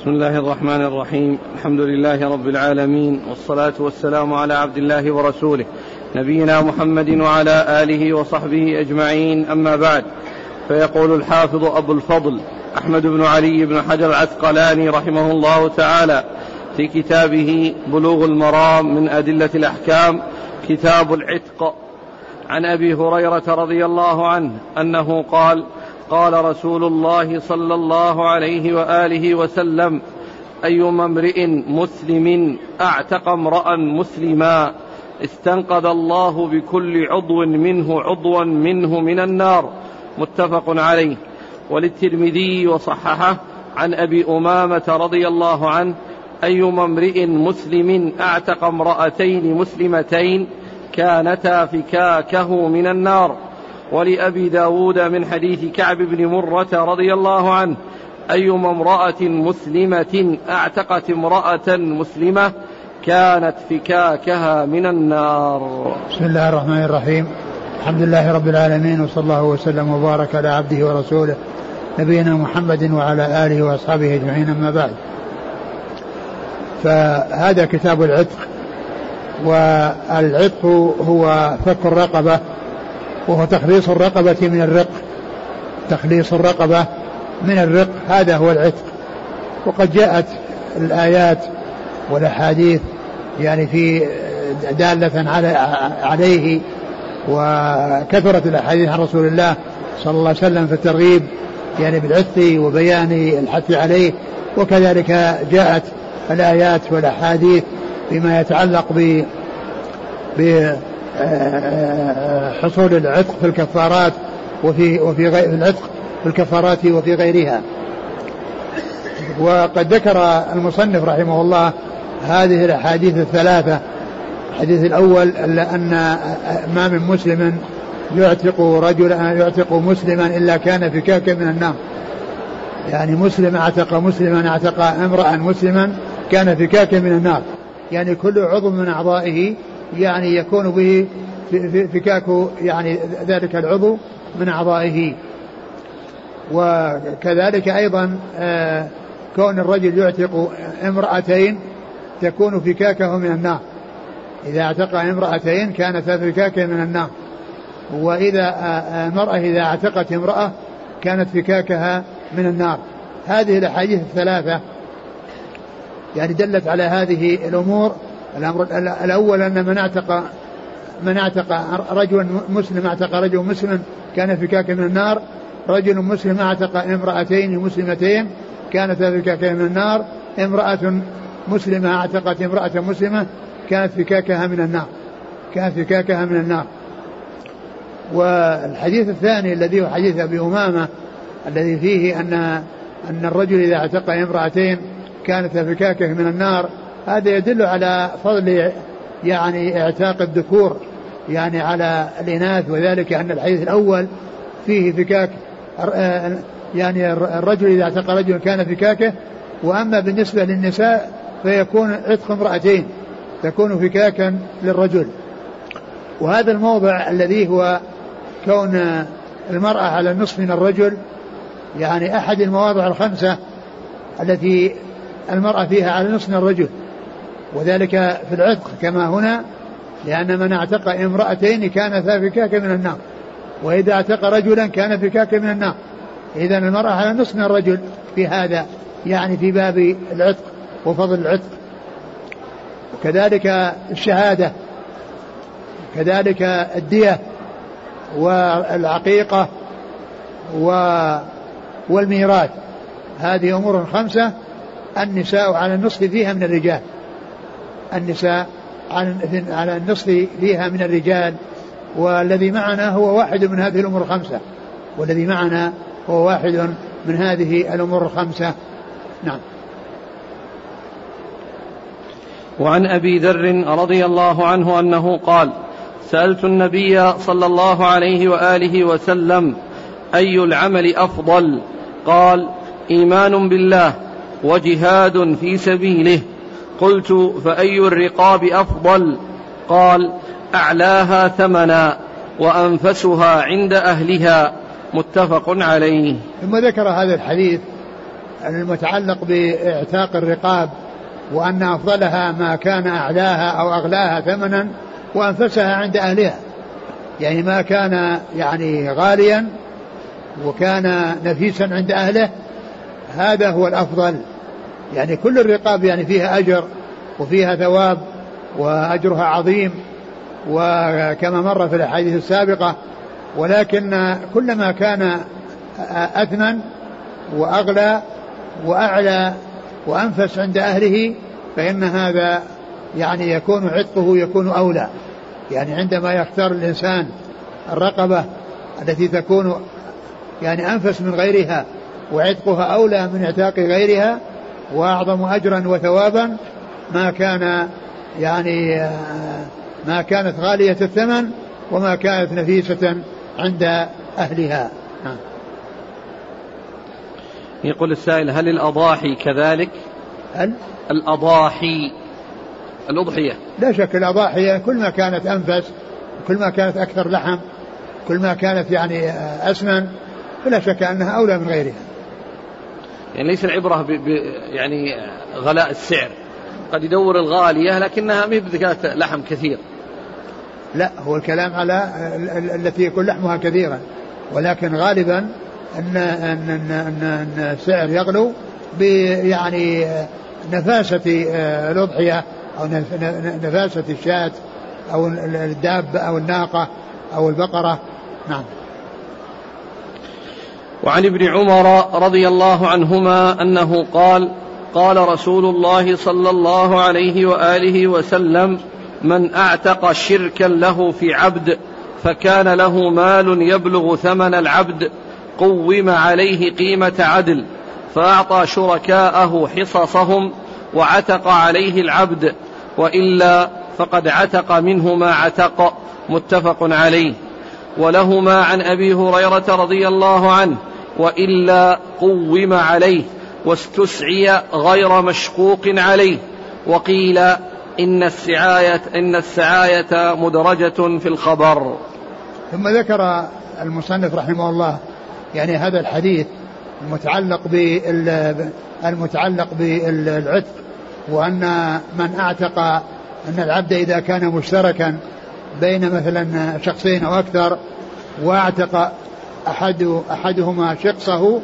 بسم الله الرحمن الرحيم. الحمد لله رب العالمين، والصلاة والسلام على عبد الله ورسوله نبينا محمد وعلى آله وصحبه أجمعين، أما بعد. فيقول الحافظ أبو الفضل أحمد بن علي بن حجر العسقلاني رحمه الله تعالى في كتابه بلوغ المرام من أدلة الأحكام كتاب العتق عن أبي هريرة رضي الله عنه أنه قال: قال رسول الله صلى الله عليه وآله وسلم: أيما امرئ مسلم أعتق امرأ مسلما استنقذ الله بكل عضو منه من النار. متفق عليه. وللترمذي وصححه عن أبي أمامة رضي الله عنه: أيما امرئ مسلم أعتق امرأتين مسلمتين كانتا فكاكه من النار. ولأبي داود من حديث كعب بن مرة رضي الله عنه: أيما امرأة مسلمة أعتقت امرأة مسلمة كانت فكاكها من النار. بسم الله الرحمن الرحيم. الحمد لله رب العالمين، وصلى الله وسلم وبارك على عبده ورسوله نبينا محمد وعلى آله وأصحابه أجمعين، أما بعد. فهذا كتاب العتق، والعتق هو فك الرقبة، وهو تخليص الرقبة من الرق، تخليص الرقبة من الرق، هذا هو العتق. وقد جاءت الآيات والأحاديث يعني في دالة عليه، وكثرت الأحاديث عن رسول الله صلى الله عليه وسلم في الترغيب يعني بالعتق وبيان الحث عليه، وكذلك جاءت الآيات والأحاديث بما يتعلق بحصول العتق في الكفارات وفي غير العتق في الكفارات وفي غيرها. وقد ذكر المصنف رحمه الله هذه الأحاديث الثلاثة. الحديث الأول أن ما من مسلم يعتق مسلما إلا كان فكاكا من النار، يعني مسلم اعتق مسلما اعتق امرأ مسلما كان فكاكا من النار، يعني كل عضو من أعضائه يعني يكون به فكاك يعني ذلك العضو من أعضائه. وكذلك أيضا كون الرجل يعتق امرأتين تكون فكاكه من النار، إذا اعتق امرأتين كانت فكاكه من النار. وإذا المرأة إذا اعتقت امرأة كانت فكاكها من النار. هذه الأحاديث الثلاثة يعني دلت على هذه الأمور. الأمر الأول أن من اعتق رجل مسلم اعتق رجل مسلم كان فكاكا من النار. رجل مسلم اعتق امرأتين مسلمتين كانت فكاكا من النار. امرأة مسلمة اعتقت امرأة مسلمة كانت فكاكها من النار، كانت فكاكها من النار. والحديث الثاني الذي هو حديث أبي أمامة الذي فيه أن الرجل إذا اعتق امرأتين كانت فكاكه من النار، هذا يدل على فضل يعني اعتاق الذكور يعني على الإناث، وذلك أن الحديث الأول فيه فكاك يعني الرجل إذا اعتق رجل كان فكاكه، وأما بالنسبة للنساء فيكون عتق امرأتين تكون فكاكا للرجل. وهذا الموضع الذي هو كون المرأة على النصف من الرجل يعني أحد المواضع الخمسة التي المرأة فيها على نصف من الرجل، وذلك في العتق كما هنا، لأن من اعتق امرأتين كان فكاكا من النار، وإذا اعتق رجلا كان فكاكا من النار. إذن المرأة على نصف من الرجل في هذا يعني في باب العتق وفضل العتق. وكذلك الشهادة، كذلك الدية والعقيقة والميراث، هذه أمور خمسة النساء على النصف فيها من الرجال، النساء على النصف فيها من الرجال. والذي معنا هو واحد من هذه الأمور الخمسة، والذي معنا هو واحد من هذه الأمور الخمسة. نعم. وعن أبي ذر رضي الله عنه أنه قال: سألت النبي صلى الله عليه وآله وسلم: أي العمل أفضل؟ قال: إيمان بالله وجهاد في سبيله. قلت: فأي الرقاب أفضل؟ قال: أعلاها ثمنا وأنفسها عند أهلها. متفق عليه. ثم ذكر هذا الحديث المتعلق باعتاق الرقاب، وأن أفضلها ما كان أعلاها أو أغلاها ثمنا وأنفسها عند أهلها، يعني ما كان يعني غاليا وكان نفيسا عند أهله هذا هو الأفضل. يعني كل الرقاب يعني فيها أجر وفيها ثواب وأجرها عظيم، وكما مر في الأحاديث السابقة، ولكن كلما كان أثمن وأغلى وأعلى وأنفس عند أهله فإن هذا يعني يكون عتقه يكون أولى. يعني عندما يختار الإنسان الرقبة التي تكون يعني أنفس من غيرها وعتقها أولى من اعتاق غيرها وأعظم أجرا وثوابا ما كانت غالية الثمن وما كانت نفيسة عند أهلها. يقول السائل: هل الأضاحي كذلك؟ هل الأضاحي الأضحية؟ لا شك الأضاحي كل ما كانت أنفس، كل ما كانت أكثر لحم، كل ما كانت يعني أسمن، فلا شك أنها أولى من غيرها. يعني ليس العبرة يعني غلاء السعر، قد يدور الغالية لكنها ما بذكات لحم كثير. لا، هو الكلام على التي يكون لحمها كثيرا، ولكن غالبا أن السعر يغلو يعني نفاسة الأضحية أو نفاسة الشاة أو الدابة أو الناقة أو البقرة. نعم. وعن ابن عمر رضي الله عنهما أنه قال: قال رسول الله صلى الله عليه وآله وسلم: من أعتق شركا له في عبد فكان له مال يبلغ ثمن العبد قوم عليه قيمة عدل، فأعطى شركاءه حصصهم وعتق عليه العبد، وإلا فقد عتق منه ما عتق. متفق عليه. ولهما عن أبي هريرة رضي الله عنه: وإلا قوم عليه واستسعي غير مشقوق عليه. وقيل إن السعاية مدرجة في الخبر. ثم ذكر المصنف رحمه الله يعني هذا الحديث المتعلق بالعتق، وأن من أعتق أن العبد إذا كان مشتركا بين مثلا شخصين أو أكثر واعتق أحدهما شقصه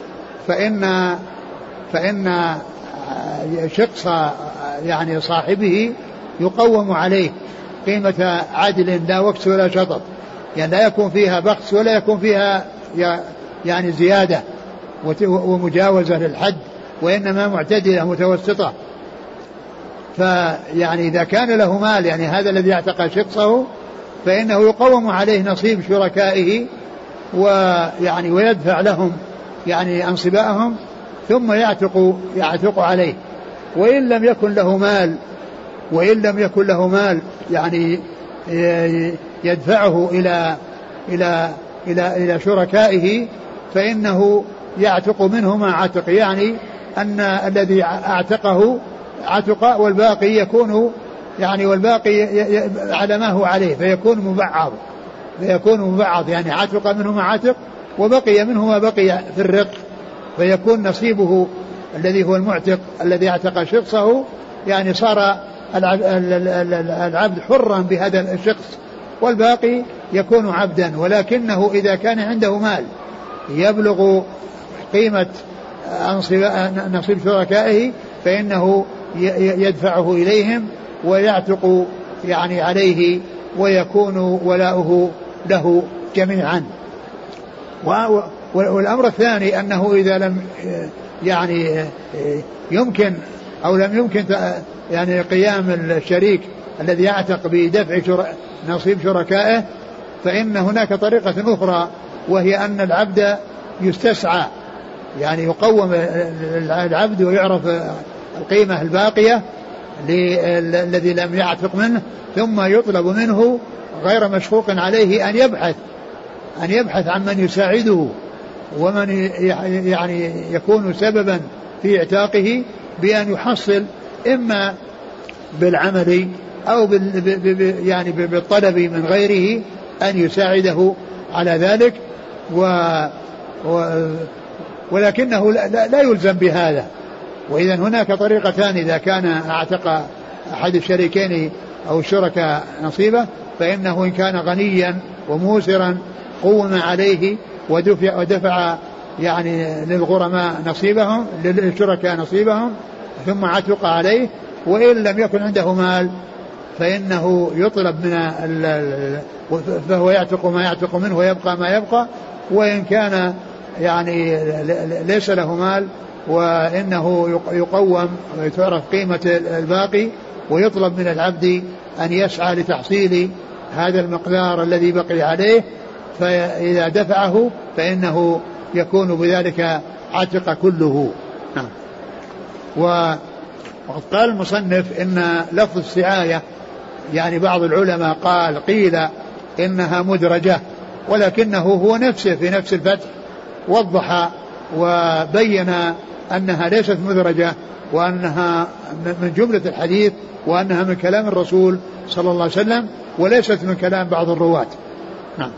فإن شقص يعني صاحبه يقوم عليه قيمة عدل لا وكس ولا شطط، يعني لا يكون فيها بخس ولا يكون فيها يعني زيادة ومجاوزة للحد، وإنما معتدلة متوسطة. فيعني إذا كان له مال يعني هذا الذي اعتق شقصه فإنه يقوم عليه نصيب شركائه ويعني ويدفع لهم يعني أنصبائهم ثم يعتق عليه. وإن لم يكن له مال يعني يدفعه إلى شركائه فإنه يعتق منه ما عتق، يعني أن الذي اعتقه عتق والباقي يكون يعني على ما هو عليه فيكون مبعض يعني عتق منه ما عتق وبقي منه ما بقي في الرق، فيكون نصيبه الذي هو المعتق الذي اعتق شخصه يعني صار العبد حرا بهذا الشخص والباقي يكون عبدا. ولكنه إذا كان عنده مال يبلغ قيمة نصيب شركائه فإنه يدفعه إليهم ويعتق يعني عليه ويكون ولاؤه له جميعا. والأمر الثاني أنه إذا لم يعني يمكن أو لم يمكن يعني قيام الشريك الذي يعتق بدفع نصيب شركائه فإن هناك طريقة أخرى، وهي أن العبد يستسعى، يعني يقوم العبد ويعرف القيمة الباقية الذي لم يعتق منه، ثم يطلب منه غير مشقوق عليه أن يبحث عن من يساعده ومن يعني يكون سببا في اعتاقه بأن يحصل إما بالعمل أو يعني بالطلب من غيره أن يساعده على ذلك. ولكنه لا يلزم بهذا. وإذا هناك طريقتان: إذا كان اعتق أحد الشريكين أو الشركاء نصيبه فإنه إن كان غنيا وموسرا قوم عليه ودفع يعني للغرماء نصيبهم، للشركاء نصيبهم، ثم عتق عليه. وإن لم يكن عنده مال فإنه يطلب فهو يعتق ما يعتق منه ويبقى ما يبقى. وإن كان يعني ليس له مال وإنه يقوم ويتعرف قيمة الباقي، ويطلب من العبد أن يسعى لتحصيل هذا المقدار الذي بقي عليه، فإذا دفعه فإنه يكون بذلك عتق كله. نعم. وقد قال المصنف إن لفظ السعاية يعني بعض العلماء قيل إنها مدرجة، ولكنه هو نفسه في نفس الفتح وضح وبين أنها ليست مدرجة، وأنها من جملة الحديث، وأنها من كلام الرسول صلى الله عليه وسلم وليست من كلام بعض الرواة. نعم.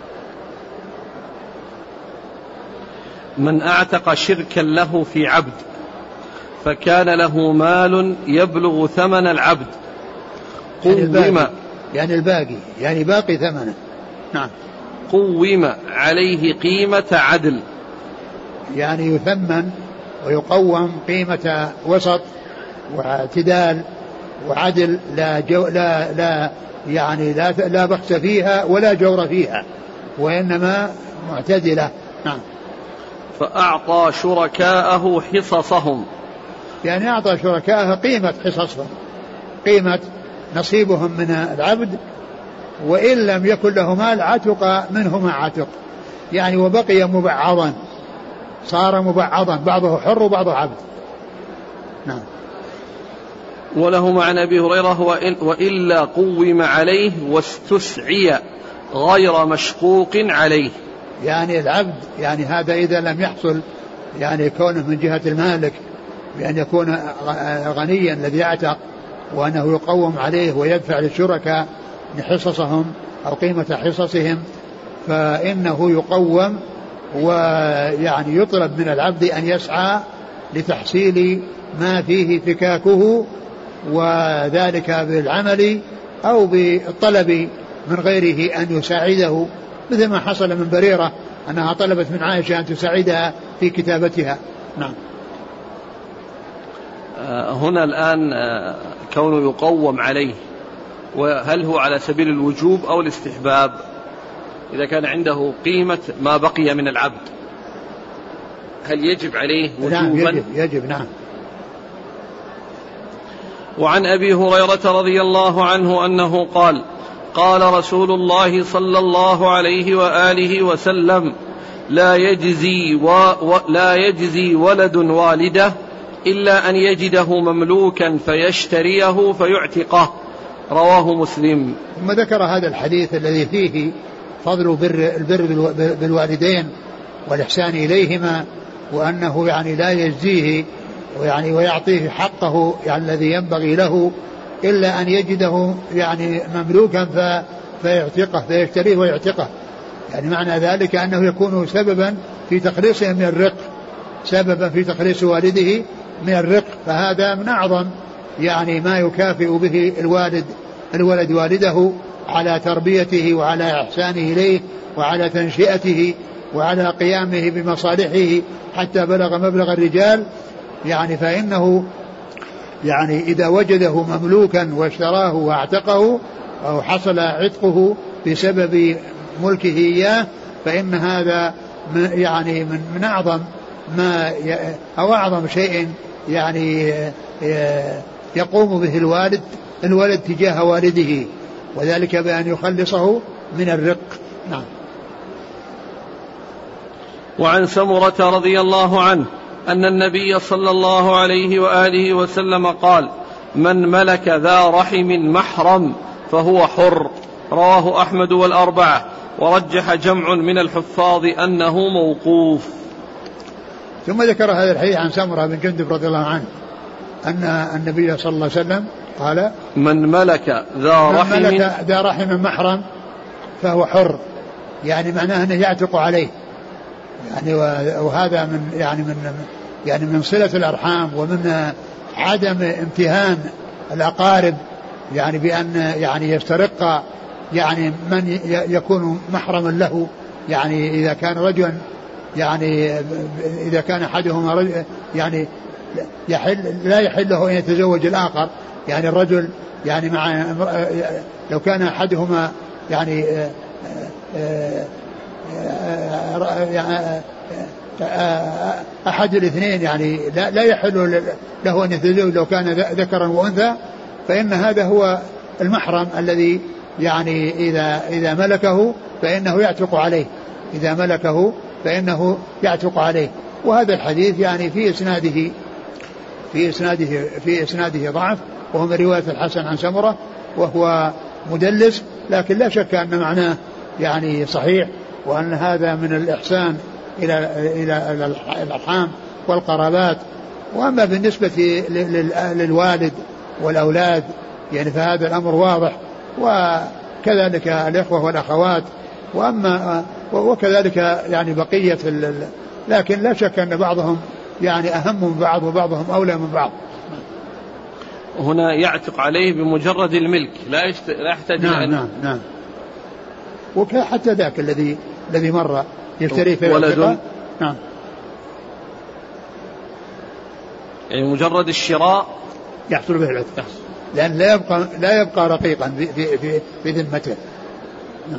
من أعتق شركا له في عبد فكان له مال يبلغ ثمن العبد قوم يعني الباقي يعني باقي ثمنه. نعم. قوم عليه قيمة عدل، يعني يثمن ويقوم قيمة وسط واعتدال وعدل، لا بخس فيها ولا جور فيها، وإنما معتدلة. نعم. فأعطى شركاءه حصصهم، يعني أعطى شركاءه قيمة حصصهم، قيمة نصيبهم من العبد، وإن لم يكن له مال عتق منه ما عتق، يعني وبقي مبعضا، صار مبعضا، بعضه حر وبعضه عبد. نعم. وله عن أبي هريرة وإلا قوم عليه واستسعي غير مشقوق عليه، يعني العبد يعني هذا إذا لم يحصل يعني كونه من جهة المالك بأن يكون غنيا الذي يعتق وأنه يقوم عليه ويدفع للشركاء حصصهم أو قيمة حصصهم، فإنه يقوم ويعني يطلب من العبد أن يسعى لتحصيل ما فيه فكاكه، وذلك بالعمل أو بالطلب من غيره أن يساعده، مثل ما حصل من بريرة أنها طلبت من عائشة أن تساعدها في كتابتها. نعم. هنا الآن كونه يقوم عليه، وهل هو على سبيل الوجوب أو الاستحباب؟ إذا كان عنده قيمة ما بقي من العبد هل يجب عليه وجوبا؟ نعم يجب. نعم. وعن أبي هريرة رضي الله عنه أنه قال: قال رسول الله صلى الله عليه وآله وسلم: لا يجزي ولد والده إلا أن يجده مملوكا فيشتريه فيعتقه. رواه مسلم. ثم ذكر هذا الحديث الذي فيه فضل البر بالوالدين والإحسان إليهما، وأنه يعني لا يجزيه ويعني ويعطيه حقه يعني الذي ينبغي له إلا أن يجده يعني مملوكا فيعتقه، فيشتريه ويعتقه. يعني معنى ذلك أنه يكون سببا في تخليصه من الرق، سببا في تخليص والده من الرق، فهذا من أعظم يعني ما يكافئ به الولد والده على تربيته وعلى إحسانه إليه وعلى تنشئته وعلى قيامه بمصالحه حتى بلغ مبلغ الرجال. يعني فإنه يعني إذا وجده مملوكا واشتراه واعتقه أو حصل عتقه بسبب ملكه إياه، فإن هذا يعني من أعظم ما أو أعظم شيء يعني يقوم به الولد تجاه والده، وذلك بأن يخلصه من الرق. نعم. وعن سمرة رضي الله عنه أن النبي صلى الله عليه وآله وسلم قال: من ملك ذا رحم محرم فهو حر. رواه أحمد والأربعة، ورجح جمع من الحفاظ أنه موقوف. ثم ذكر هذا الحديث عن سمرة بن جندب رضي الله عنه أن النبي صلى الله عليه وسلم قال: من ملك ذا رحم محرم فهو حر، يعني معناه أنه يعتق عليه، يعني وهذا من صلة الأرحام ومن عدم امتهان الأقارب يعني بأن يعني يسترق يعني من يكون محرما له. يعني إذا كان رجلا يعني إذا كان أحدهما رجل يعني لا يحل له أن يتزوج الآخر. يعني الرجل يعني مع لو كان أحدهما يعني أحد الاثنين يعني لا يحل له أن يتزوج لو كان ذكرا وأنثى، فإن هذا هو المحرم الذي يعني إذا ملكه فإنه يعتق عليه، إذا ملكه فإنه يعتق عليه. وهذا الحديث يعني في إسناده ضعف، وهو من رواية الحسن عن سمرة وهو مدلس، لكن لا شك أن معناه يعني صحيح، وأن هذا من الإحسان إلى الأرحام والقرابات. وأما بالنسبة للوالد والأولاد يعني فهذا الأمر واضح، وكذلك الإخوة والأخوات، وكذلك يعني بقية لكن لا شك أن بعضهم يعني أهم من بعض وبعضهم أولى من بعض. هنا يعتق عليه بمجرد الملك، لا يحتاج. نعم. وحتى ذاك الذي مر يشتري في ولد. نعم. يعني مجرد الشراء يحصل به العتق، لأن لا يبقى رقيقا في ذمته. نعم.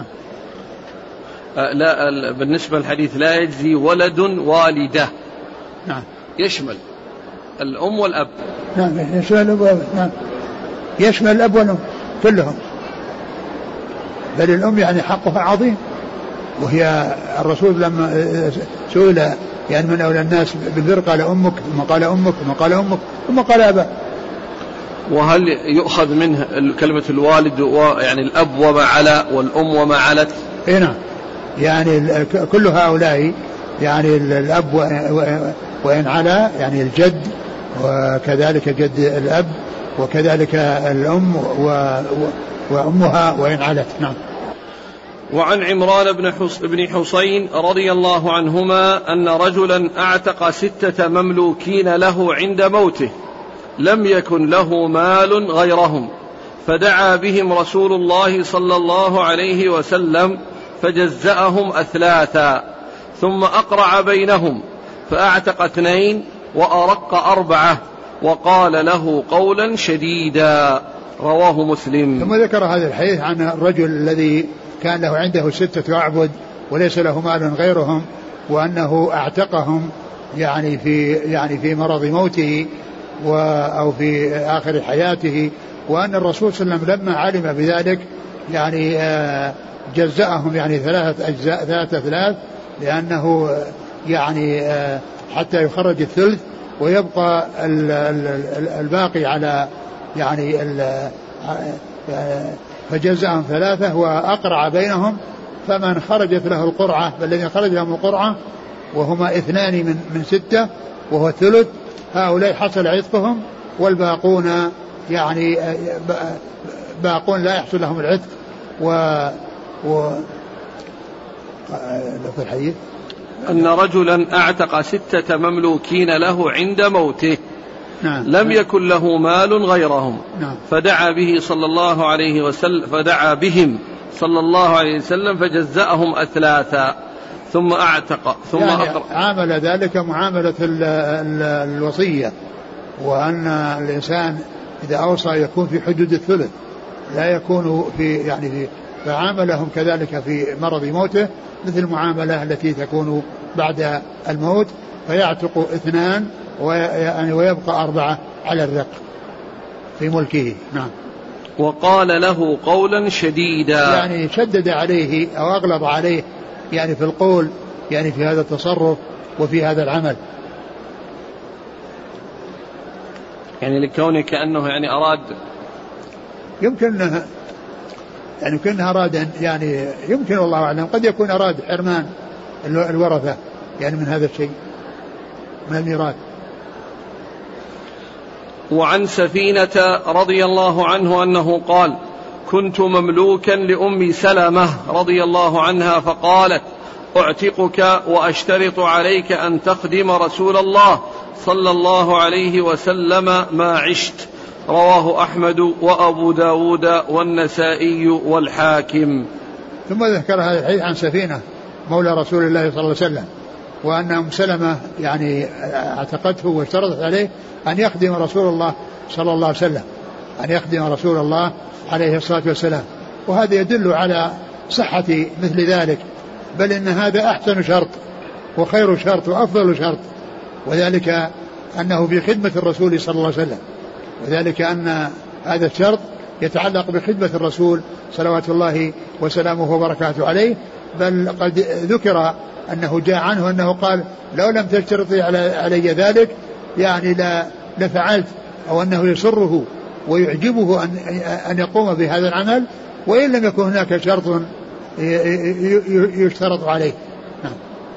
لا بالنسبة للحديث لا يجزي ولد والدة. نعم. يشمل الأم والأب. نعم يشمل الأب والأب. نعم يشمل الأب والأم كلهم، بل الأم يعني حقها عظيم. وهي الرسول لما سئل يعني من أولى الناس بالبر قال أمك، ثم قال أمك، ثم قال أمك، ثم قال أبا. وهل يؤخذ منه كلمة الوالد يعني الأب وما على والأم وما علت؟ إيه نعم، يعني كل هؤلاء يعني الأب وإن على يعني الجد، وكذلك جد الأب، وكذلك الأم وأمها وإن علت. نعم. وعن عمران بن حسين رضي الله عنهما أن رجلا أعتق 6 مملوكين له عند موته، لم يكن له مال غيرهم، فدعا بهم رسول الله صلى الله عليه وسلم فجزأهم أثلاثا، ثم أقرع بينهم فأعتق 2 وأرق 4، وقال له قولا شديدا. رواه مسلم. ثم ذكر هذا الحديث عن الرجل الذي كان له عنده 6 أعبد وليس له مال غيرهم، وأنه أعتقهم يعني في مرض موته أو في آخر حياته، وأن الرسول صلى الله عليه وسلم لما علم بذلك يعني جزأهم يعني 3 أجزاء 3 أثلاث، لأنه يعني حتى يخرج الثلث ويبقى الباقي على يعني فجزأهم 3 وأقرع بينهم، فمن خرجت له القرعة فالذين خرج لهم القرعة وهما 2 من 6 وهو الثلث، هؤلاء حصل عتقهم، والباقون يعني باقون لا يحصل لهم العتق. في الحديث أن رجلا أعتق 6 مملوكين له عند موته، نعم. لم يكن له مال غيرهم، نعم. فدعا بهم صلى الله عليه وسلم فجزأهم أثلاثا، ثم أعتق ثم يعني أقرأ. عامل ذلك معاملة الوصية، وأن الإنسان إذا أوصى يكون في حدود الثلث، لا يكون في فعاملهم كذلك في مرض موته مثل المعاملة التي تكون بعد الموت، فيعتق 2 ويبقى 4 على الرق في ملكه. نعم. وقال له قولا شديدا، يعني شدد عليه أو أغلظ عليه يعني في القول يعني في هذا التصرف وفي هذا العمل، يعني لكونه كأنه يعني أراد، يمكن أراد يعني يمكن والله أعلم، قد يكون أراد حرمان الورثة يعني من هذا الشيء من الميراث. وعن سفينة رضي الله عنه أنه قال: كنت مملوكا لأم سلمة رضي الله عنها، فقالت: أعتقك وأشترط عليك أن تخدم رسول الله صلى الله عليه وسلم ما عشت. رواه أحمد وأبو داود والنسائي والحاكم. ثم ذكر هذا الحديث عن سفينة مولى رسول الله صلى الله عليه وسلم، وأن أم سلمة يعني اعتقته واشترطت عليه أن يخدم رسول الله صلى الله عليه وسلم، أن يخدم رسول الله عليه الصلاة والسلام. وهذا يدل على صحة مثل ذلك، بل إن هذا أحسن شرط وخير شرط وأفضل شرط، وذلك أنه في خدمة الرسول صلى الله عليه وسلم، وذلك أن هذا الشرط يتعلق بخدمة الرسول صلوات الله وسلامه وبركاته عليه. بل قد ذكر أنه جاء عنه أنه قال لو لم تشترطي علي ذلك يعني لفعلت، أو أنه يسره ويعجبه أن يقوم بهذا العمل وإن لم يكن هناك شرط يشترط عليه. نعم.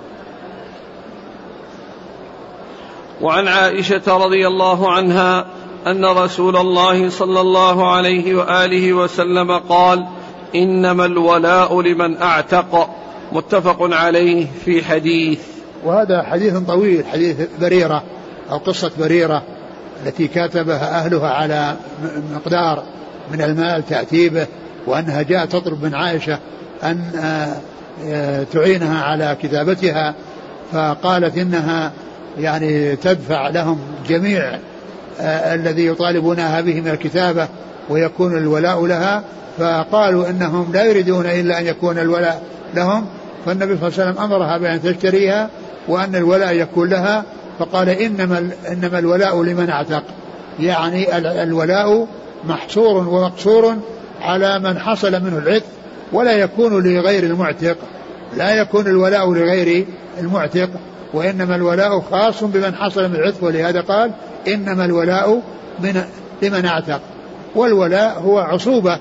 وعن عائشة رضي الله عنها أن رسول الله صلى الله عليه وآله وسلم قال إنما الولاء لمن أعتق. متفق عليه في حديث. وهذا حديث طويل، حديث بريرة أو قصة بريرة التي كاتبها أهلها على مقدار من المال تأتي به، وأنها جاءت تطلب من عائشة أن تعينها على كتابتها، فقالت إنها يعني تدفع لهم جميع الذي يطالبونها به من الكتابة ويكون الولاء لها، فقالوا إنهم لا يريدون إلا أن يكون الولاء لهم، فالنبي صلى الله عليه وسلم أمرها بأن تشتريها وأن الولاء يكون لها، فقال إنما الولاء لمن اعتق، يعني الولاء محصور ومقصور على من حصل منه العتق، ولا يكون لغير المعتق، لا يكون الولاء لغير المعتق، وإنما الولاء خاص بمن حصل من العتق، ولهذا قال إنما الولاء لمن اعتق. والولاء هو عصوبة،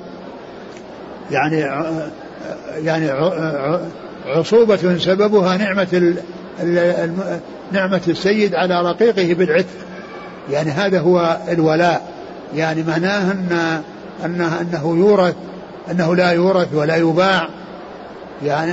يعني عصوبة سببها نعمة السيد على رقيقه بالعتق، يعني هذا هو الولاء، يعني معناه أنه يورث، أنه لا يورث ولا يباع، يعني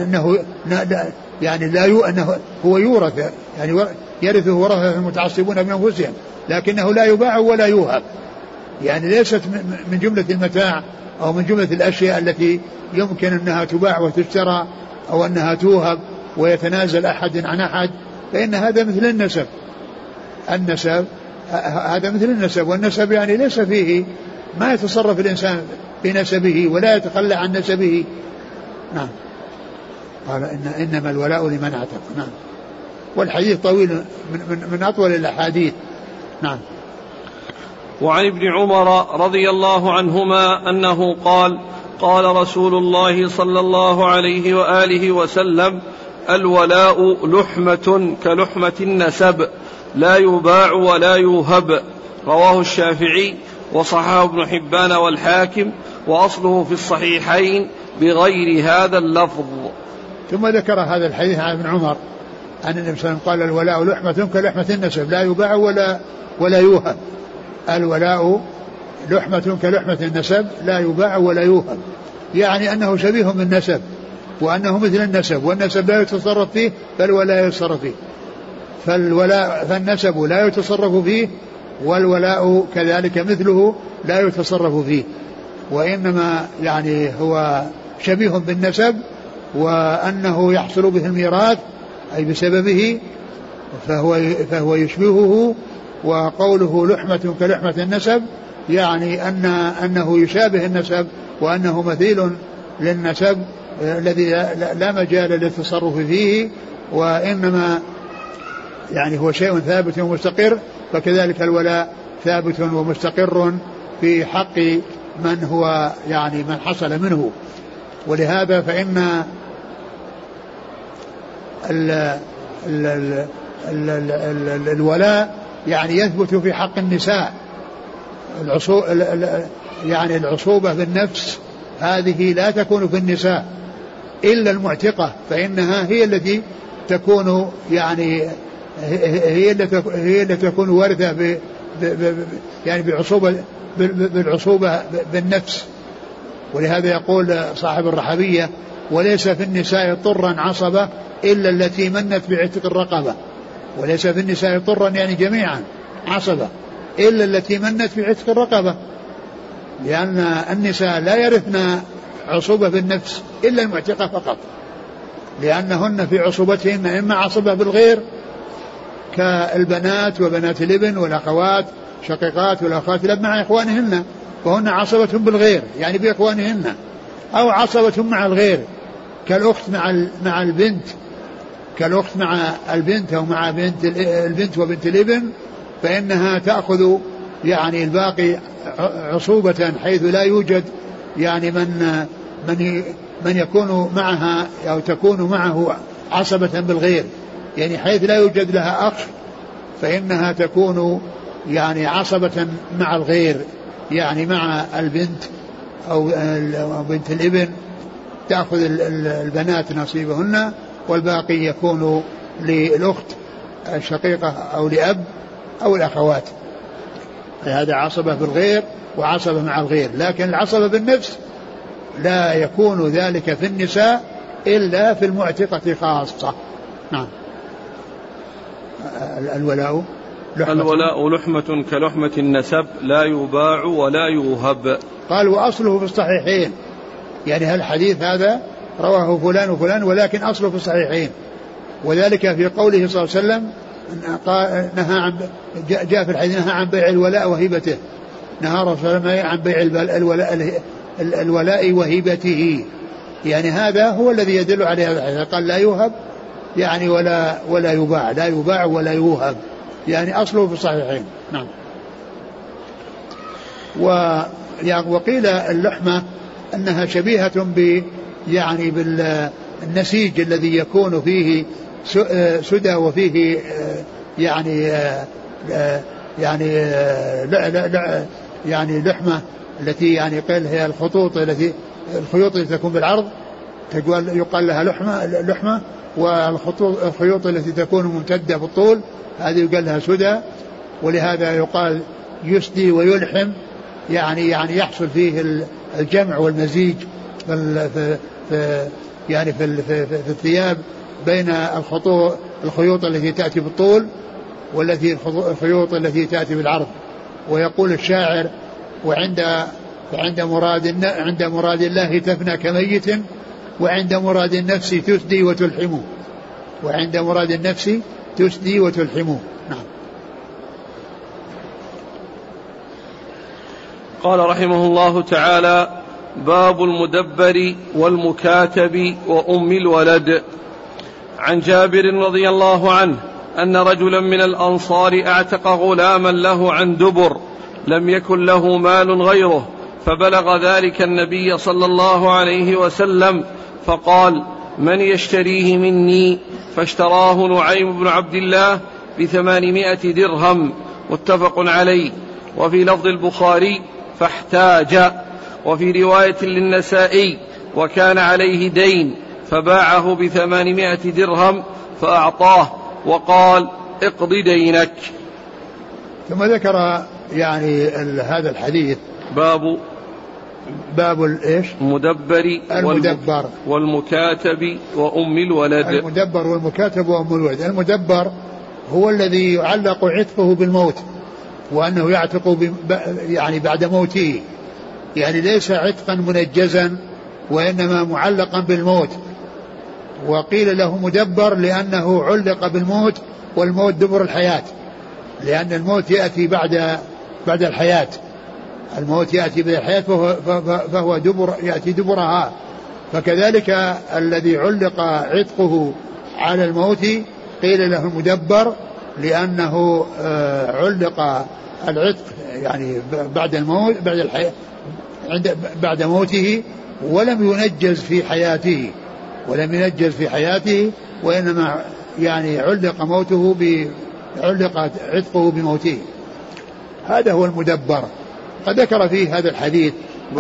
أنه هو يورث، يعني يرثه ورثة المتعصبون من أنفسهم، لكنه لا يباع ولا يوهب، يعني ليست من جملة المتاع أو من جملة الأشياء التي يمكن أنها تباع وتشترى أو أنها توهب ويتنازل أحد عن أحد، فإن هذا مثل النسب، هذا مثل النسب، والنسب يعني ليس فيه ما يتصرف الإنسان بنسبه ولا يتخلى عن نسبه. نعم. قال إنما الولاء لمن اعتق. نعم. والحديث طويل من أطول الأحاديث. نعم. وعن ابن عمر رضي الله عنهما أنه قال قال رسول الله صلى الله عليه وآله وسلم الولاء لحمة كلحمة النسب لا يباع ولا يوهب. رواه الشافعي وصححه ابن حبان والحاكم، وأصله في الصحيحين بغير هذا اللفظ. ثم ذكر هذا الحديث عن ابن عمر أن النبي صلى الله عليه وسلم قال الولاء لحمة كلحمة النسب لا يباع ولا يوهب. الولاء لحمة كلحمة النسب لا يباع ولا يوهب، يعني أنه شبيه بالنسب وأنه مثل النسب، والنسب لا يتصرف فيه بل ولا يتصرف فيه، فالنسب لا يتصرف فيه والولاء كذلك مثله لا يتصرف فيه، وإنما يعني هو شبيه بالنسب وأنه يحصل به الميراث أي بسببه فهو يشبهه. وقوله لحمة كلحمة النسب يعني أنه يشابه النسب وأنه مثيل للنسب الذي لا مجال للتصرف فيه، وإنما يعني هو شيء ثابت ومستقر، فكذلك الولاء ثابت ومستقر في حق من هو يعني من حصل منه. ولهذا فإن الولاء يعني يثبت في حق النساء، يعني العصوبة بالنفس هذه لا تكون في النساء إلا المعتقة، فإنها هي التي تكون يعني هي التي تكون وارثة يعني بالعصوبة بالنفس. ولهذا يقول صاحب الرحبية وليس في النساء طرا عصبة إلا التي منت بعتق الرقبة. وليس في النساء طرا يعني جميعا عصبة إلا التي منت بعتق الرقبة، لأن النساء لا يرثن عصوبة بالنفس إلا المعتقة فقط، لأنهن في عصوبتهن إما عصبة بالغير كالبنات وبنات الابن والأخوات شقيقات والأخوات الأب مع إخوانهن، وهن عصبة بالغير يعني بإخوانهن، أو عصبة مع الغير كالأخت مع البنت، كالأخت مع البنت أو مع بنت البنت وبنت الابن، فإنها تأخذ يعني الباقي عصوبة حيث لا يوجد يعني من يكون معها أو تكون معه عصبة بالغير، يعني حيث لا يوجد لها أخ فإنها تكون يعني عصبة مع الغير، يعني مع البنت أو بنت الابن تأخذ البنات نصيبهن والباقي يكون للأخت الشقيقة أو لأب أو الأخوات. هذا عصبة بالغير وعصبة مع الغير، لكن العصبة بالنفس لا يكون ذلك في النساء إلا في المعتقة خاصة. نعم. الولاء لحمة كلحمة النسب لا يباع ولا يوهب. قال وأصله في الصحيحين، يعني هالحديث هذا رواه فلان وفلان ولكن أصله في الصحيحين، وذلك في قوله صلى الله عليه وسلم نهى عن جاء في الحديث نهى عن بيع الولاء وهبته، نهى رسول الله عن بيع الولاء وهبته، يعني هذا هو الذي يدل عليه هذا الحديث. قال لا يوهب يعني ولا يباع، لا يباع ولا يوهب، يعني أصله في الصحيحين. نعم. وقيل اللحمة أنها شبيهة يعني بالنسيج الذي يكون فيه سدى وفيه يعني لحمة التي يعني قيل هي الخيوط التي تكون بالعرض يقال لها لحمة، والخيوط التي تكون ممتدة بالطول هذه يقال لها سدى، ولهذا يقال يسدي ويلحم، يعني يحصل فيه الجمع والمزيج يعني في الثياب بين الخيوط التي تأتي بالطول والتي الخيوط التي تأتي بالعرض. ويقول الشاعر عند مراد الله تفنى كميت، وعند مراد النفس تسدي وتلحم، وعند مراد النفس تسدي وتلحم. نعم. قال رحمه الله تعالى: باب المدبر والمكاتب وأم الولد. عن جابر رضي الله عنه أن رجلا من الأنصار أعتق غلاما له عن دبر لم يكن له مال غيره، فبلغ ذلك النبي صلى الله عليه وسلم فقال: من يشتريه مني؟ فاشتراه نعيم بن عبد الله ب800 درهم، متفق عليه. وفي لفظ البخاري: فاحتاج. وفي رواية للنسائي: وكان عليه دين فباعه ب800 درهم فأعطاه وقال: اقض دينك. ثم ذكر يعني هذا الحديث باب ايش؟ المدبر والمكاتب وأم الولد. المدبر والمكاتب وأم الولد. المدبر هو الذي يعلق عتقه بالموت، وأنه يعتق يعني بعد موته، يعني ليس عتقا منجزا وإنما معلقا بالموت. وقيل له مدبر لأنه علق بالموت، والموت دبر الحياة، لأن الموت يأتي بعد الحياة، الموت يأتي بعد الحياة فهو يأتي دبرها. فكذلك الذي علق عتقه على الموت قيل له مدبر لأنه علق العتق يعني بعد الموت بعد موته، ولم ينجز في حياته وإنما يعني علق عتقه بموته. هذا هو المدبر. قد ذكر فيه هذا الحديث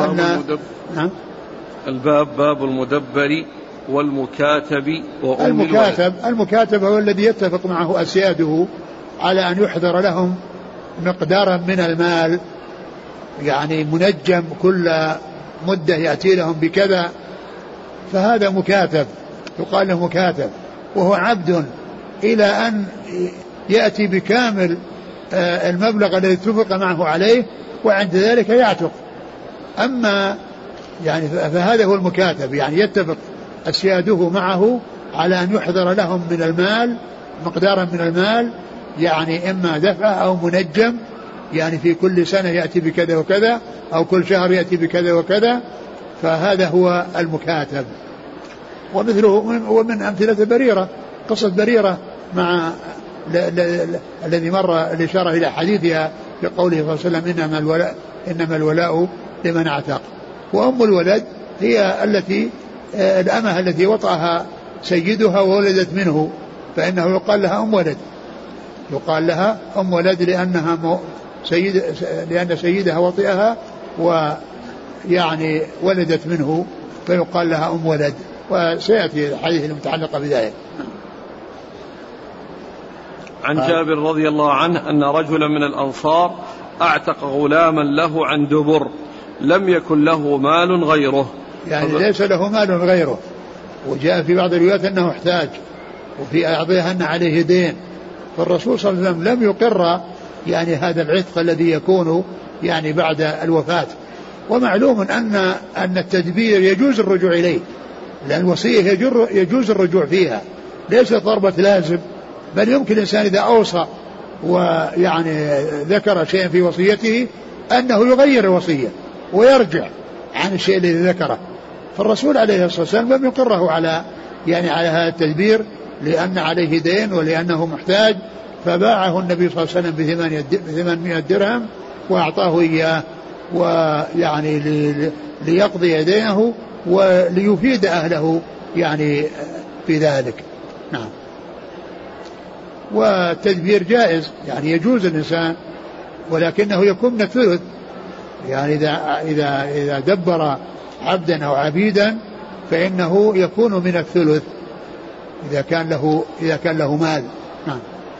باب المدبر والمكاتب وأم الولد. المكاتب هو الذي يتفق معه أسياده على أن يحضر لهم مقدارا من المال، يعني منجم كل مدة يأتي لهم بكذا، فهذا مكاتب، يقال له مكاتب، وهو عبد إلى أن يأتي بكامل المبلغ الذي اتفق معه عليه، وعند ذلك يعتق. أما يعني فهذا هو المكاتب، يعني يتفق أسياده معه على أن يحضر لهم من المال مقدارا من المال، يعني إما دفعه أو منجم، يعني في كل سنة يأتي بكذا وكذا، أو كل شهر يأتي بكذا وكذا، فهذا هو المكاتب. ومثله ومن أمثلة بريرة، قصة بريرة مع الذي مر الإشارة إلى حديثها في قوله صلى الله عليه وسلم إنما الولاء لمن اعتق. وأم الولد هي التي الأمة التي وطأها سيدها وولدت منه، فإنه يقال لها أم ولد، يقال لها أم ولد لأن سيدها وطئها ويعني ولدت منه، فيقال لها أم ولد. وسيأتي الحديث المتعلقة بذلك. عن جابر رضي الله عنه أن رجلا من الأنصار أعتق غلاما له عن دبر، لم يكن له مال غيره، يعني ليس له مال غيره، وجاء في بعض الروايات أنه احتاج، وفي بعضها أن عليه دين، فالرسول صلى الله عليه وسلم لم يقر يعني هذا العتق الذي يكون يعني بعد الوفاة. ومعلوم أن التدبير يجوز الرجوع إليه، لأن الوصية يجوز الرجوع فيها، ليس ضربة لازم، بل يمكن الإنسان إذا أوصى ويعني ذكر شيئا في وصيته أنه يغير الوصية ويرجع عن الشيء الذي ذكره. فالرسول عليه الصلاة والسلام لم يقره على هذا التدبير، لأن عليه دين ولأنه محتاج، فباعه النبي صلى الله عليه وسلم ب800 درهم وأعطاه إياه، ويعني ليقضي دينه وليفيد أهله يعني في ذلك. نعم. والتدبير جائز، يعني يجوز الإنسان، ولكنه يكون من الثلث، يعني إذا دبر عبدا أو عبيدا فإنه يكون من الثلث إذا كان له مال. نعم.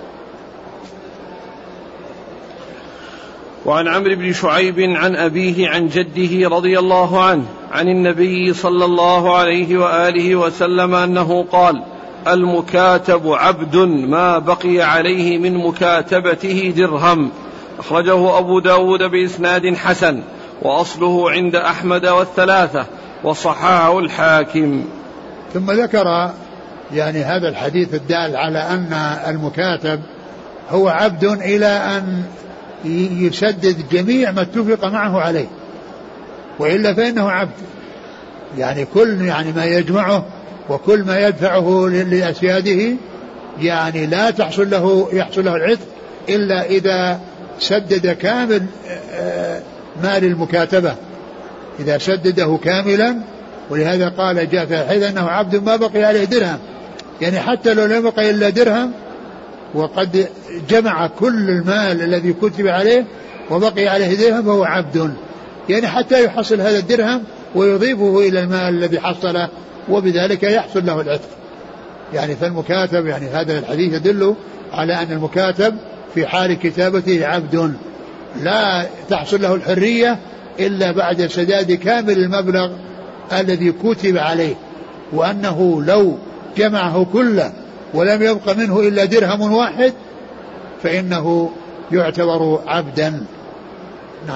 وعن عمرو بن شعيب عن أبيه عن جده رضي الله عنه عن النبي صلى الله عليه وآله وسلم أنه قال: المكاتب عبد ما بقي عليه من مكاتبته درهم. أخرجه أبو داود بإسناد حسن، وأصله عند أحمد والثلاثة، وصححه الحاكم. ثم ذكر يعني هذا الحديث الدال على أن المكاتب هو عبد إلى أن يسدد جميع ما اتفق معه عليه، وإلا فإنه عبد، يعني كل ما يجمعه وكل ما يدفعه لأسياده يعني لا يحصل له العتق إلا إذا سدد كامل مال المكاتبة، إذا سدده كاملا. ولهذا قال جاء في الحديث أنه عبد ما بقي عليه درهم، يعني حتى لو لم يبقى إلا درهم وقد جمع كل المال الذي كتب عليه وبقي عليه درهم فهو عبد، يعني حتى يحصل هذا الدرهم ويضيفه إلى المال الذي حصله، وبذلك يحصل له العتق. يعني فالمكاتب، يعني هذا الحديث يدل على أن المكاتب في حال كتابته عبد لا تحصل له الحرية إلا بعد سداد كامل المبلغ الذي كتب عليه، وأنه لو جمعه كله ولم يبق منه إلا درهم واحد فإنه يعتبر عبدا. نعم.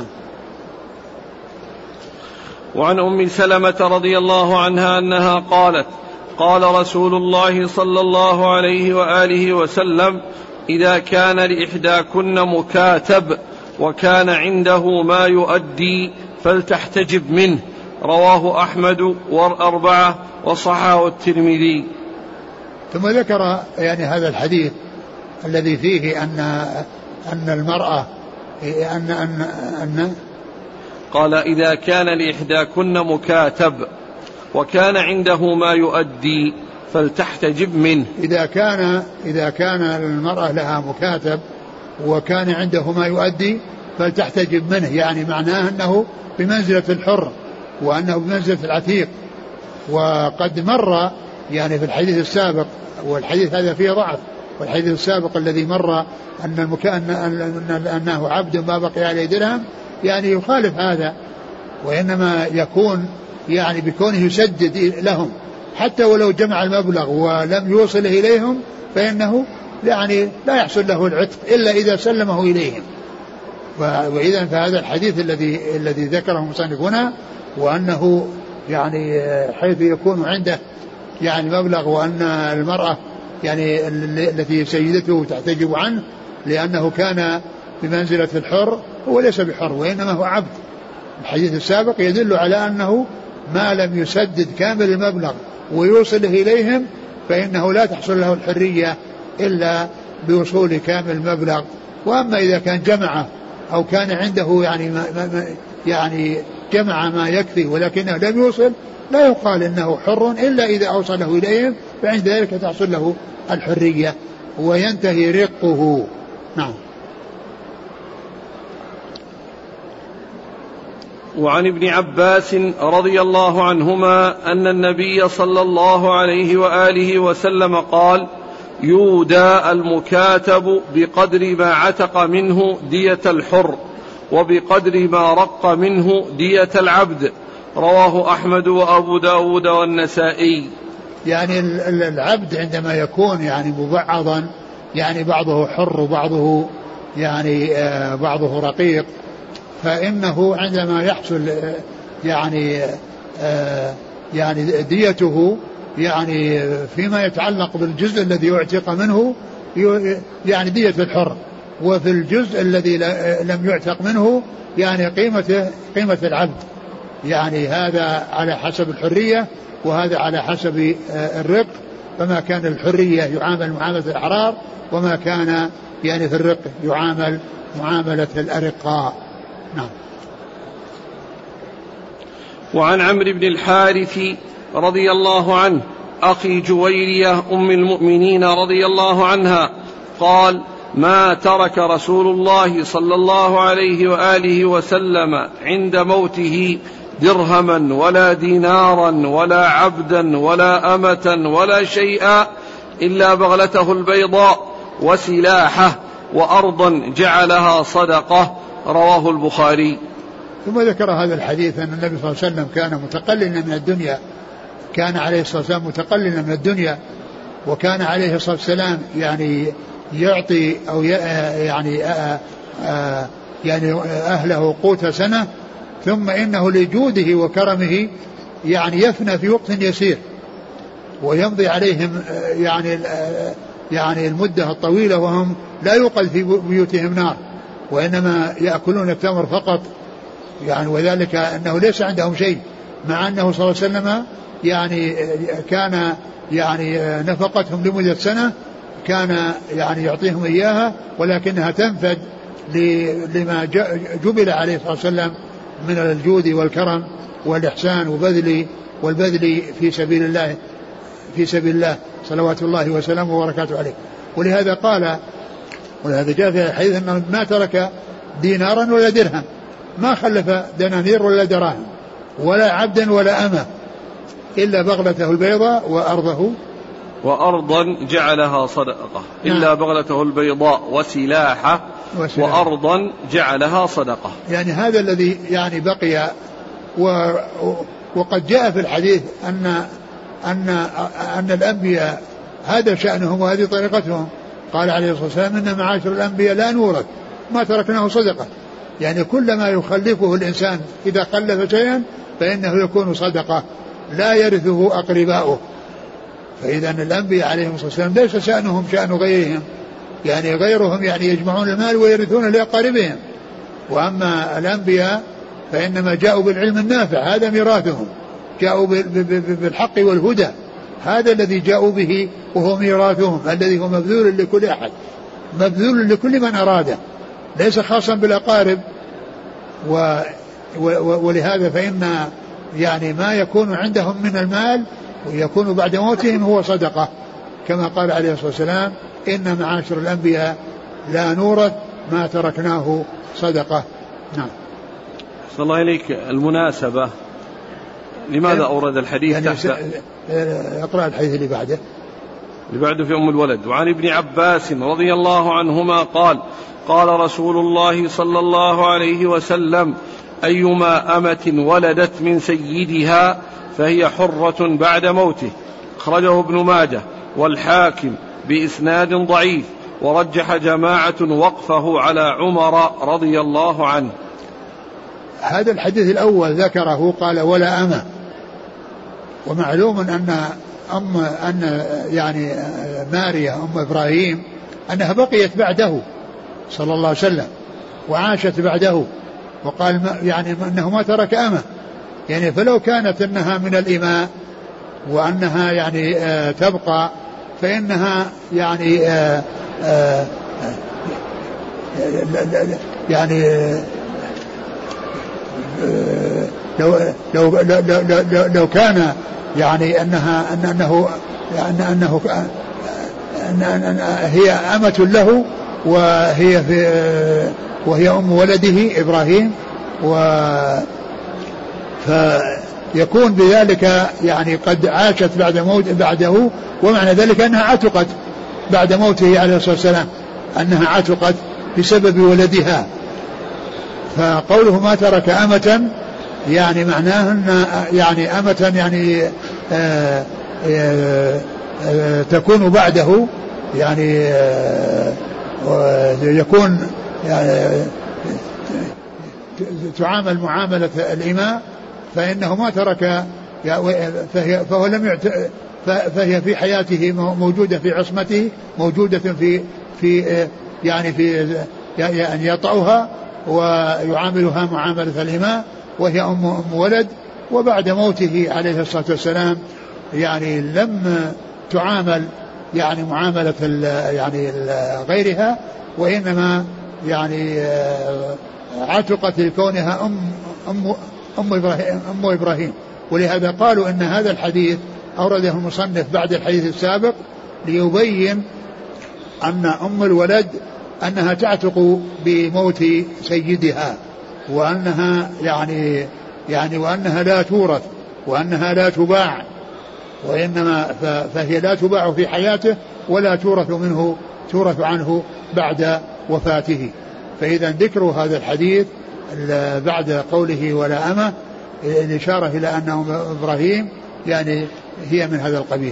وعن أم سلمة رضي الله عنها أنها قالت: قال رسول الله صلى الله عليه وآله وسلم: إذا كان لإحداكن مكاتب وكان عنده ما يؤدي فلتحتجب منه. رواه أحمد والأربعة وصححه الترمذي. ثم ذكر يعني هذا الحديث الذي فيه أن المرأة قال: إذا كان لإحداكن مكاتب وكان عنده ما يؤدي فلتحتجب منه. إذا كان المرأة لها مكاتب وكان عنده ما يؤدي فلتحتجب منه، يعني معناه أنه بمنزلة الحر وأنه بمنزلة العتيق. وقد مر يعني في الحديث السابق، والحديث هذا فيه ضعف، والحديث السابق الذي مر أنه عبد ما بقي عليه درهم يعني يخالف هذا، وإنما يكون يعني بكونه يسدد لهم حتى ولو جمع المبلغ ولم يوصل إليهم فإنه يعني لا يحصل له العتق إلا إذا سلمه إليهم. وإذا فهذا الحديث الذي ذكره المصنف هنا، وأنه يعني حيث يكون عنده يعني مبلغ، وأن المرأة يعني التي سيدته تحتجب عنه لأنه كان بمنزلة الحر، هو ليس بحر وإنما هو عبد. الحديث السابق يدل على أنه ما لم يسدد كامل المبلغ ويوصله إليهم فإنه لا تحصل له الحرية إلا بوصول كامل المبلغ. وأما إذا كان جمعه أو كان عنده يعني جمع ما يكفي ولكنه لم يوصل، لا يقال إنه حر إلا إذا أوصله إليهم، فعند ذلك تحصل له الحرية وينتهي رقه. نعم. وعن ابن عباس رضي الله عنهما أن النبي صلى الله عليه وآله وسلم قال: يودى المكاتب بقدر ما عتق منه دية الحر، وبقدر ما رق منه دية العبد. رواه أحمد وأبو داود والنسائي. يعني العبد عندما يكون يعني مبعضا، يعني بعضه حر وبعضه يعني بعضه رقيق، فإنه عندما يحصل يعني ديته يعني فيما يتعلق بالجزء الذي يعتق منه يعني دية الحر، وفي الجزء الذي لم يعتق منه يعني قيمة العبد. يعني هذا على حسب الحرية وهذا على حسب الرق، فما كان الحرية يعامل معاملة الأحرار، وما كان يعني في الرق يعامل معاملة الأرقاء. نعم. وعن عمرو بن الحارث رضي الله عنه أخي جويرية أم المؤمنين رضي الله عنها قال: ما ترك رسول الله صلى الله عليه وآله وسلم عند موته درهما ولا دينارا ولا عبدا ولا أمة ولا شيئا إلا بغلته البيضاء وسلاحه وأرضا جعلها صدقة. رواه البخاري. ثم ذكر هذا الحديث أن النبي صلى الله عليه وسلم كان متقللا من الدنيا، كان عليه الصلاة والسلام متقللا من الدنيا، وكان عليه الصلاة والسلام يعني يعطي أو يعني أهله قوت سنة، ثم إنه لجوده وكرمه يعني يفنى في وقت يسير، ويمضي عليهم يعني المدة الطويلة وهم لا يوقد في بيوتهم نار، وإنما يأكلون التمر فقط يعني، وذلك أنه ليس عندهم شيء، مع أنه صلى الله عليه وسلم يعني كان يعني نفقتهم لمدة سنة كان يعني يعطيهم إياها، ولكنها تنفد لما جبل عليه الصلاة والسلام من الجود والكرم والإحسان والبذل في سبيل الله صلوات الله وسلامه وبركاته عليه. ولهذا جاء في الحديث أنه ما ترك دينارا ولا درهم، ما خلف دنانير ولا دراهم ولا عبدا ولا أمة إلا بغلته البيضاء وأرضا جعلها صدقة. إلا بغلته البيضاء وسلاحه وأرضا جعلها صدقة. يعني هذا الذي يعني بقي. وقد جاء في الحديث أن الأنبياء هذا شأنهم وهذه طريقتهم. قال عليه الصلاة والسلام: إن معاشر الأنبياء لا نورث ما تركناه صدقة. يعني كلما يخلفه الإنسان إذا خلف شيئا فإنه يكون صدقة لا يرثه أقرباؤه. فإذا الأنبياء عليهم الصلاة والسلام ليس شأنهم شأن غيرهم، يعني غيرهم يعني يجمعون المال ويرثون لأقاربهم، وأما الأنبياء فإنما جاءوا بالعلم النافع، هذا ميراثهم، جاءوا بالحق والهدى، هذا الذي جاءوا به وهو ميراثهم الذي هو مبذول لكل أحد، مبذول لكل من أراده، ليس خاصا بالأقارب. ولهذا فإن يعني ما يكون عندهم من المال ويكون بعد موتهم هو صدقة، كما قال عليه الصلاة والسلام: إن معاشر الأنبياء لا نورث ما تركناه صدقة. نعم. صلى الله عليك. المناسبة لماذا أورد الحديث يعني تحت؟ اقرأ الحديث اللي بعده في أم الولد. وعن ابن عباس رضي الله عنهما قال: قال رسول الله صلى الله عليه وسلم: أيما أمة ولدت من سيدها فهي حرة بعد موته أخرجه ابن ماجه والحاكم بإسناد ضعيف، ورجح جماعة وقفه على عمر رضي الله عنه. هذا الحديث الأول ذكره قال ولا أمة، ومعلوم أن يعني ماريا أم إبراهيم أنها بقيت بعده صلى الله عليه وسلم وعاشت بعده، وقال يعني أنه ما ترك أمة، يعني فلو كانت أنها من الإماء وأنها يعني تبقى فإنها يعني يعني لو كان يعني أنه هي أمة له وهي أم ولده إبراهيم، فيكون بذلك يعني قد عاشت بعده، ومعنى ذلك أنها عتقت بعد موته عليه الصلاة والسلام، أنها عتقت بسبب ولدها. فقوله ما ترك أمة يعني معناه أن يعني أمة يعني تكون بعده، يعني يكون يعني تعامل معاملة الإماء، فإنه ما ترك فهي في حياته موجودة في عصمته، موجودة في يعني يطأها ويعاملها معاملة الإماء، وهي أم ولد. وبعد موته عليه الصلاة والسلام يعني لم تعامل يعني معاملة يعني غيرها، وإنما يعني عتقت لكونها أم إبراهيم. ولهذا قالوا إن هذا الحديث أورده المصنف بعد الحديث السابق ليبين أن أم الولد أنها تعتق بموت سيدها، وأنها يعني وأنها لا تورث، وأنها لا تباع، وإنما فهي لا تباع في حياته ولا تورث عنه بعد وفاته. فإذا ذكر هذا الحديث بعد قوله ولا أمة الإشارة إلى أن إبراهيم يعني هي من هذا القبيل.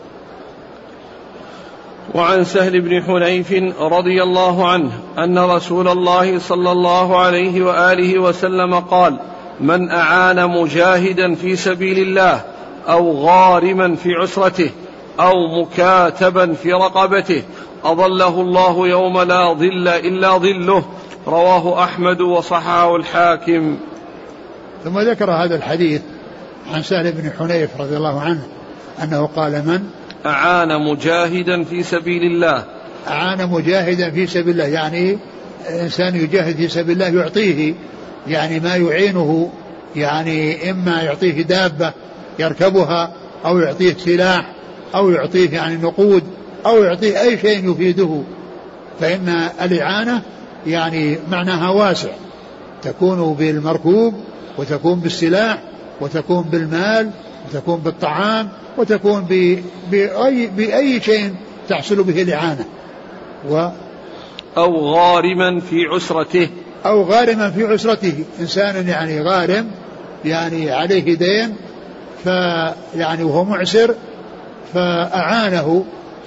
وعن سهل بن حنيف رضي الله عنه أن رسول الله صلى الله عليه وآله وسلم قال: من أعان مجاهدا في سبيل الله أو غارما في عسرته أو مكاتبا في رقبته أظله الله يوم لا ظل إلا ظله. رواه أحمد وصححه الحاكم. ثم ذكر هذا الحديث عن سهل بن حنيف رضي الله عنه أنه قال: من أعان مجاهدا في سبيل الله. أعان مجاهدا في سبيل الله يعني إنسان يجاهد في سبيل الله يعطيه يعني ما يعينه، يعني إما يعطيه دابة يركبها، أو يعطيه سلاح، أو يعطيه يعني نقود، أو يعطيه أي شيء يفيده. فإن الإعانة يعني معناها واسع، تكون بالمركوب، وتكون بالسلاح، وتكون بالمال، وتكون بالطعام، وتكون بأي شيء تحصل به الإعانة. أو غارما في عسرته، أو غارما في عسرته، إنسان يعني غارم يعني عليه دين يعني وهو معسر، فأعانه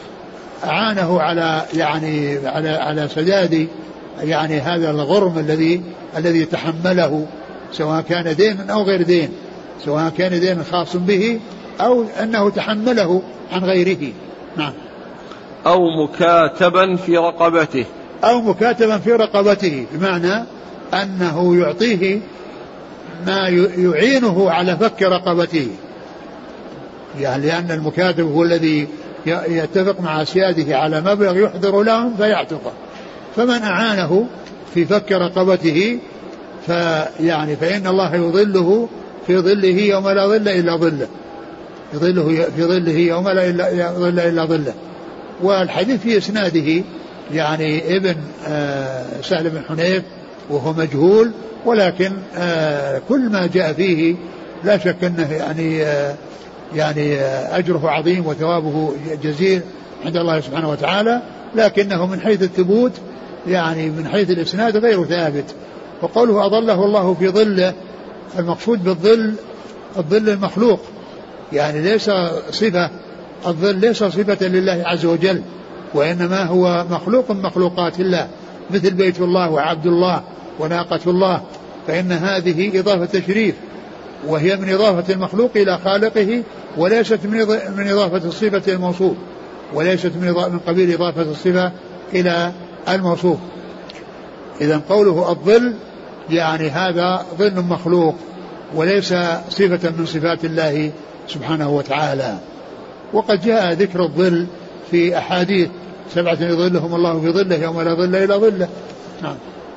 على يعني على سداد يعني هذا الغرم الذي تحمله، سواء كان دين أو غير دين، سواء كان دين خاص به أو أنه تحمله عن غيره. نعم. أو مكاتبا في رقبته، أو مكاتبا في رقبته، بمعنى أنه يعطيه ما يعينه على فك رقبته، يعني لأن المكاتب هو الذي يتفق مع سياده على مبلغ يحضر لهم فيعتقه. فمن أعانه في فك رقبته فإن الله يظله في ظله يوم لا ظل إلا ظله، يظله في ظله يوم لا ظل إلا ظله. والحديث في إسناده يعني ابن سهل بن حنيف وهو مجهول، ولكن كل ما جاء فيه لا شك أنه يعني أجره عظيم وثوابه جزيل عند الله سبحانه وتعالى، لكنه من حيث الثبوت يعني من حيث الإسناد غير ثابت. وقوله أظله الله في ظله، المقصود بالظل الظل المخلوق، يعني ليس صفة الظل ليس صفة لله عز وجل، وإنما هو مخلوق من مخلوقات الله، مثل بيت الله وعبد الله وناقة الله، فإن هذه إضافة تشريف، وهي من إضافة المخلوق إلى خالقه، وليست من إضافة الصفة الموصوف، وليست من قبيل إضافة الصفة إلى الموصوف. إذن قوله الظل يعني هذا ظل مخلوق وليس صفة من صفات الله سبحانه وتعالى. وقد جاء ذكر الظل في أحاديث 7 يظلهم الله في ظله يوم لا ظل إلا ظله. نعم.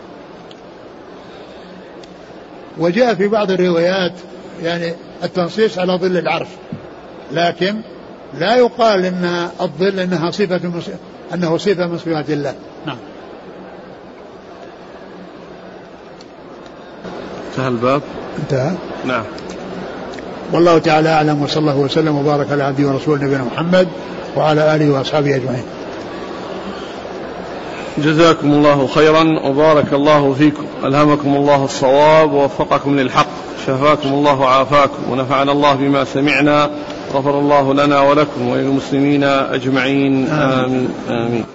وجاء في بعض الروايات يعني التنصيص على ظل العرش، لكن لا يقال إن الظل أنه صفة من صفات الله. نعم. انتهى الباب. انتهى. نعم. والله تعالى أعلم، وصلى الله وسلم وبارك على عبده ورسوله نبينا محمد وعلى آله وأصحابه أجمعين. جزاكم الله خيرا وبارك الله فيكم، ألهمكم الله الصواب ووفقكم للحق، شفاكم الله وعافاكم، ونفعنا الله بما سمعنا، غفر الله لنا ولكم وللمسلمين أجمعين. آمين آمين.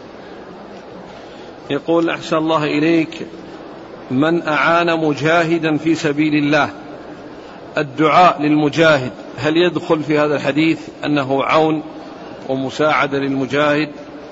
يقول أحسن الله إليك، من أعان مجاهدا في سبيل الله، الدعاء للمجاهد هل يدخل في هذا الحديث أنه عون ومساعدة للمجاهد؟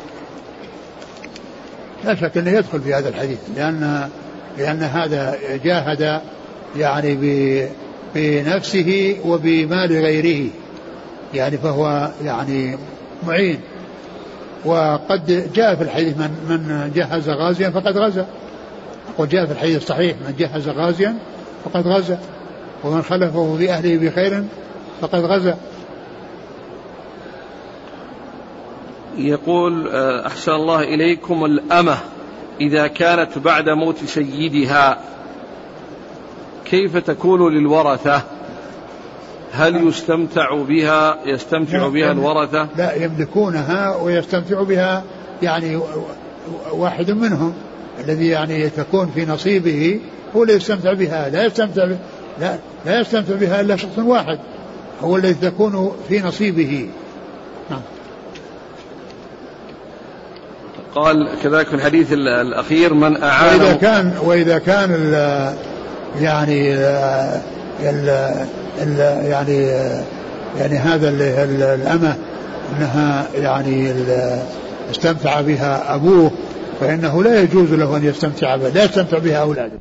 لا شك أنه يدخل في هذا الحديث، لأن هذا جاهد يعني بنفسه وبمال غيره، يعني فهو يعني معين. وقد جاء في الحديث من جهز غازيا فقد غزا، وجاء في الحديث الصحيح من جهز غازيا فقد غزا، ومن خلفه في أهله بخير فقد غزا. يقول أحسن الله إليكم، الأمة إذا كانت بعد موت سيدها كيف تكون للورثة؟ هل يستمتع بها الورثة؟ لا، يملكونها ويستمتع بها، يعني واحد منهم الذي يعني تكون في نصيبه هو الذي يستمتع بها، لا يستمتع بها إلا شخص واحد هو الذي تكون في نصيبه. نعم. قال كذلك في الحديث الأخير من أعان، وإذا كان يعني هذا الأمة أنها يعني استمتع بها أبوه، فإنه لا يجوز له أن يستمتع بها، لا يستمتع بها أولاده.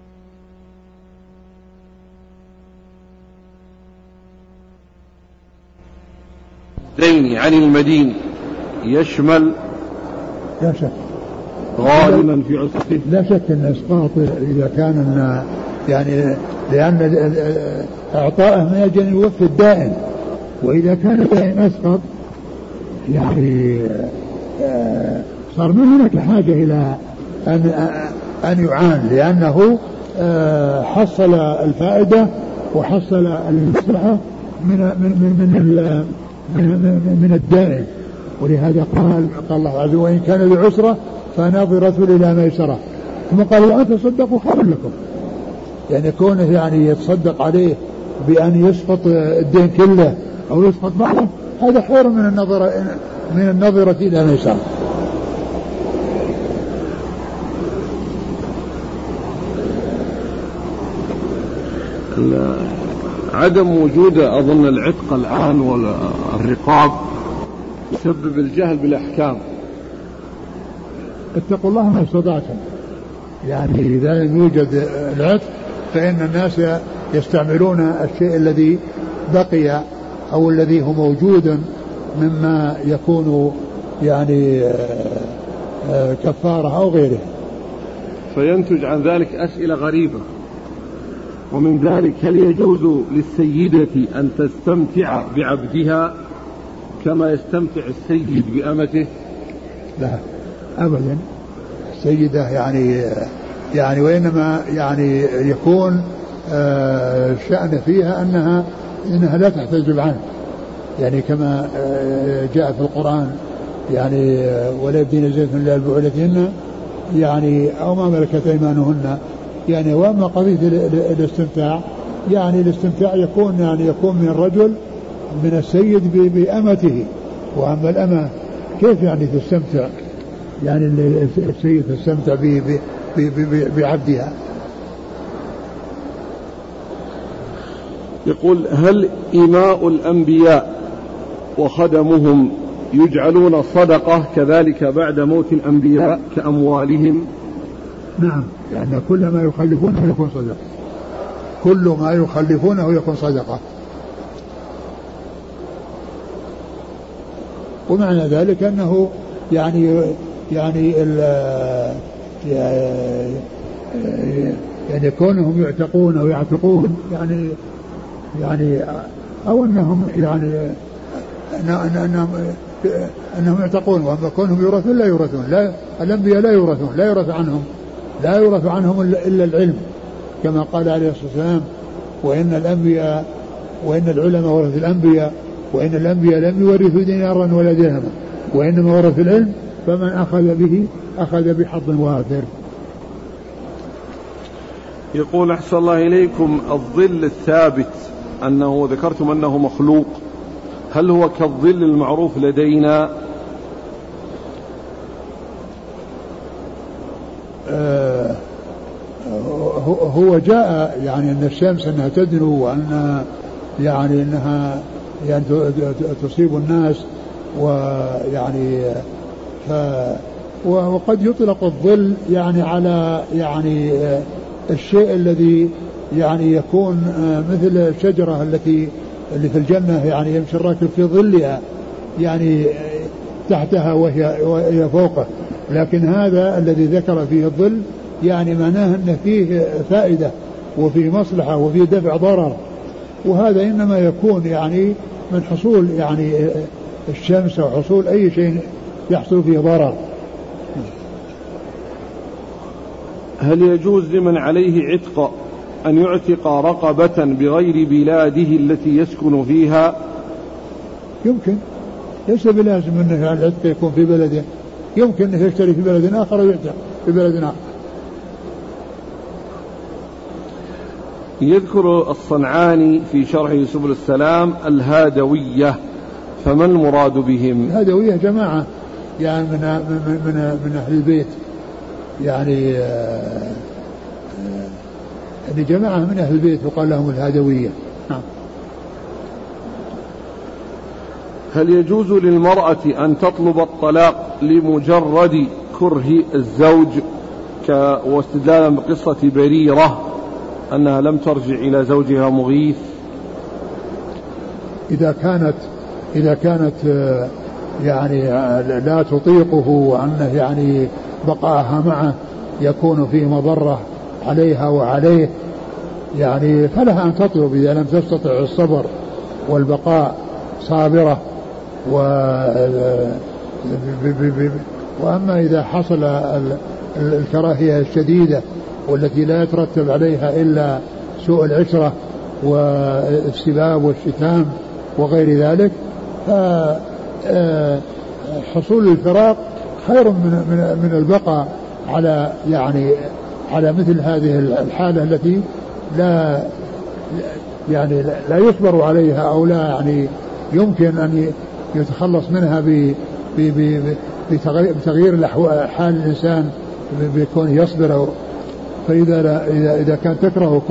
دين عن المدين يشمل لا شك غالبا في عسقه، لا شك أن إسقاط إذا كان يعني لأن إعطاءه ما يجب أن يوفي الدائن، وإذا كان الدائن أسقط يعني صار ما هناك حاجة إلى أن يعان، لأنه حصل الفائدة وحصل المصلحة من الدائن. ولهذا قال الله عز وجل وإن كان لعسرة فناظرة إلى ميسرة، ثم قال وأن تصدقوا خير لكم، يعني كونه يعني يتصدق عليه بأن يسقط الدين كله أو يسقط بعضه، هذا خير من النظرة إلى ميسرة. عدم وجود أظن العتق الآن والرقاب يسبب الجهل بالأحكام. اتقوا الله ما استطعتم، يعني إذا لم يوجد العتق فإن الناس يستعملون الشيء الذي بقي أو الذي هو موجود مما يكون يعني كفارة أو غيره، فينتج عن ذلك أسئلة غريبة. ومن ذلك هل يجوز للسيدة أن تستمتع بعبدها كما يستمتع السيد بأمته؟ لا أبدا، السيدة يعني وإنما يعني يكون شأن فيها إنها لا تحتجب عنه، يعني كما جاء في القرآن يعني ولا يبدين زينتهن إلا لبعولتهن يعني أو ما ملكت أيمانهن يعني. وأما قضية الاستمتاع يعني الاستمتاع يكون من الرجل من السيد بأمته. وأما الأمة كيف يعني تستمتع؟ يعني السيد تستمتع بعبدها. يقول: هل إماء الأنبياء وخدمهم يجعلون صدقة كذلك بعد موت الأنبياء كأموالهم؟ نعم، لأن كل ما يخلفونه يكون صدقة، كل ما يخلفونه يكون صدقة. ومعنى ذلك أنه يعني كونهم يعتقون أو يعتقون يعني أو أنهم أنهم يعتقون. وأما كونهم يورثون لا يورثون، لا الأنبياء لا يورثون، لا يورث عنهم إلا العلم، كما قال عليه الصلاة والسلام: وإن العلماء ورث الأنبياء، وإن الأنبياء لم يورثوا دينارا ولا درهما، وإنما ورث العلم، فمن أخذ به أخذ بحظ وافر. يقول: أحسن الله إليكم، الظل الثابت أنه ذكرتم أنه مخلوق، هل هو كالظل المعروف لدينا؟ هو جاء يعني أن الشمس أنها تدنو، وأن يعني أنها يعني تصيب الناس، ويعني وقد يطلق الظل يعني على يعني الشيء الذي يعني يكون مثل الشجرة اللي في الجنة، يعني يمشي الراكب في ظلها يعني تحتها وهي فوقه. لكن هذا الذي ذكر فيه الظل يعني معناه أن فيه فائدة وفيه مصلحة وفيه دفع ضرر، وهذا إنما يكون يعني من حصول يعني الشمس أو حصول أي شيء يحصل فيه ضرر. هل يجوز لمن عليه عتق أن يعتق رقبة بغير بلاده التي يسكن فيها؟ يمكن، ليس بلازم أنه العتق يكون في بلده، يمكن أنه يشتري في بلد آخر ويعتق في بلد آخر. يذكر الصنعاني في شرحه سبل السلام الهادوية، فما المراد بهم؟ الهادوية جماعة يعني من أهل البيت، يعني جماعة من أهل البيت وقال لهم الهادوية. هل يجوز للمرأة أن تطلب الطلاق لمجرد كره الزوج واستدلالا بقصة بريرة أنها لم ترجع إلى زوجها مغيث؟ إذا كانت يعني لا تطيقه، وأنه يعني بقاءها معه يكون فيه مضرة عليها وعليه، يعني فلها أن تطلب إذا لم تستطع الصبر والبقاء صابرة. وأما إذا حصل الكراهية الشديدة والتي لا يترتب عليها إلا سوء العشرة والسباب والشتام وغير ذلك، فحصول الفراق خير من البقاء على يعني على مثل هذه الحالة التي لا يعني لا يصبر عليها، أو لا يعني يمكن أن يتخلص منها بتغيير حال الإنسان بكون يصبر. فإذا كانت تكره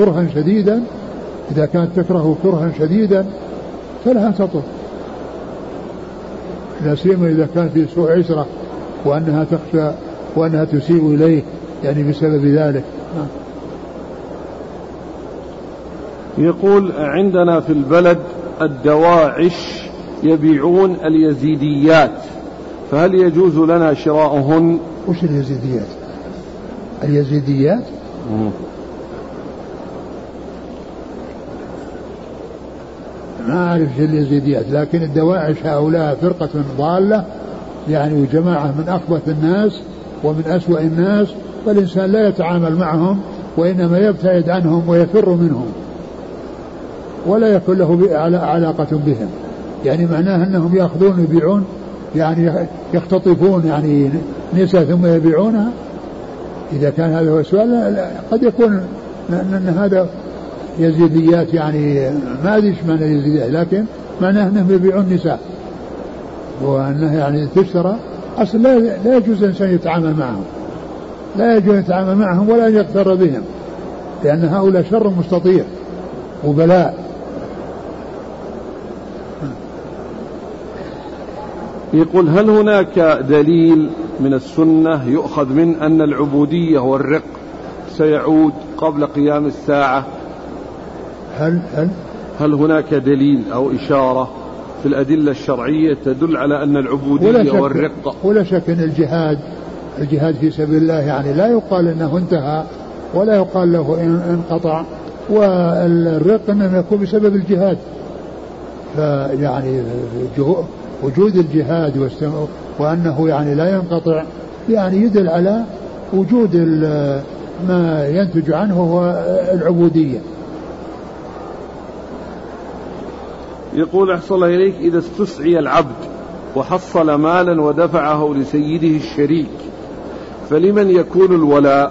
كرها شديدا فلها تطلب، لا سيما إذا كان في سوء عسرة وأنها تخشى وأنها تسيء إليه يعني بسبب ذلك. يقول: عندنا في البلد الدواعش يبيعون اليزيديات، فهل يجوز لنا شراؤهن؟ وش اليزيديات؟ ما أعرف شيء اليزيديات، لكن الدواعش هؤلاء فرقة ضالة يعني جماعة من أخبث الناس ومن أسوأ الناس، فالإنسان لا يتعامل معهم وإنما يبتعد عنهم ويفر منهم ولا يكون له علاقة بهم. يعني معناه أنهم يأخذون ويبيعون، يعني يختطفون يعني نساء ثم يبيعونها. إذا كان هذا هو السؤال قد يكون أن هذا يزيديات، يعني ما أدري إيش معنى يزيديات، لكن معناه أنهم يبيعون النساء، وأنه يعني تشترى أصلا لا يجوز الإنسان يتعامل معهم، لا يجوز يتعامل معهم ولا يغتر بهم، لأن هؤلاء شر مستطير وبلاء. يقول هل هناك دليل من السنة يؤخذ من أن العبودية والرق سيعود قبل قيام الساعة؟ هل هناك دليل أو إشارة في الأدلة الشرعية تدل على أن العبودية والرق؟ ولا شك أن الجهاد في سبيل الله يعني لا يقال أنه انتهى ولا يقال له انقطع، والرق إنما يكون بسبب الجهاد. فيعني وجود الجهاد وأنه يعني لا ينقطع يعني يدل على وجود ما ينتج عنه هو العبودية. يقول أحسن الله إليك إذا استسعي العبد وحصل مالا ودفعه لسيده الشريك فلمن يكون الولاء؟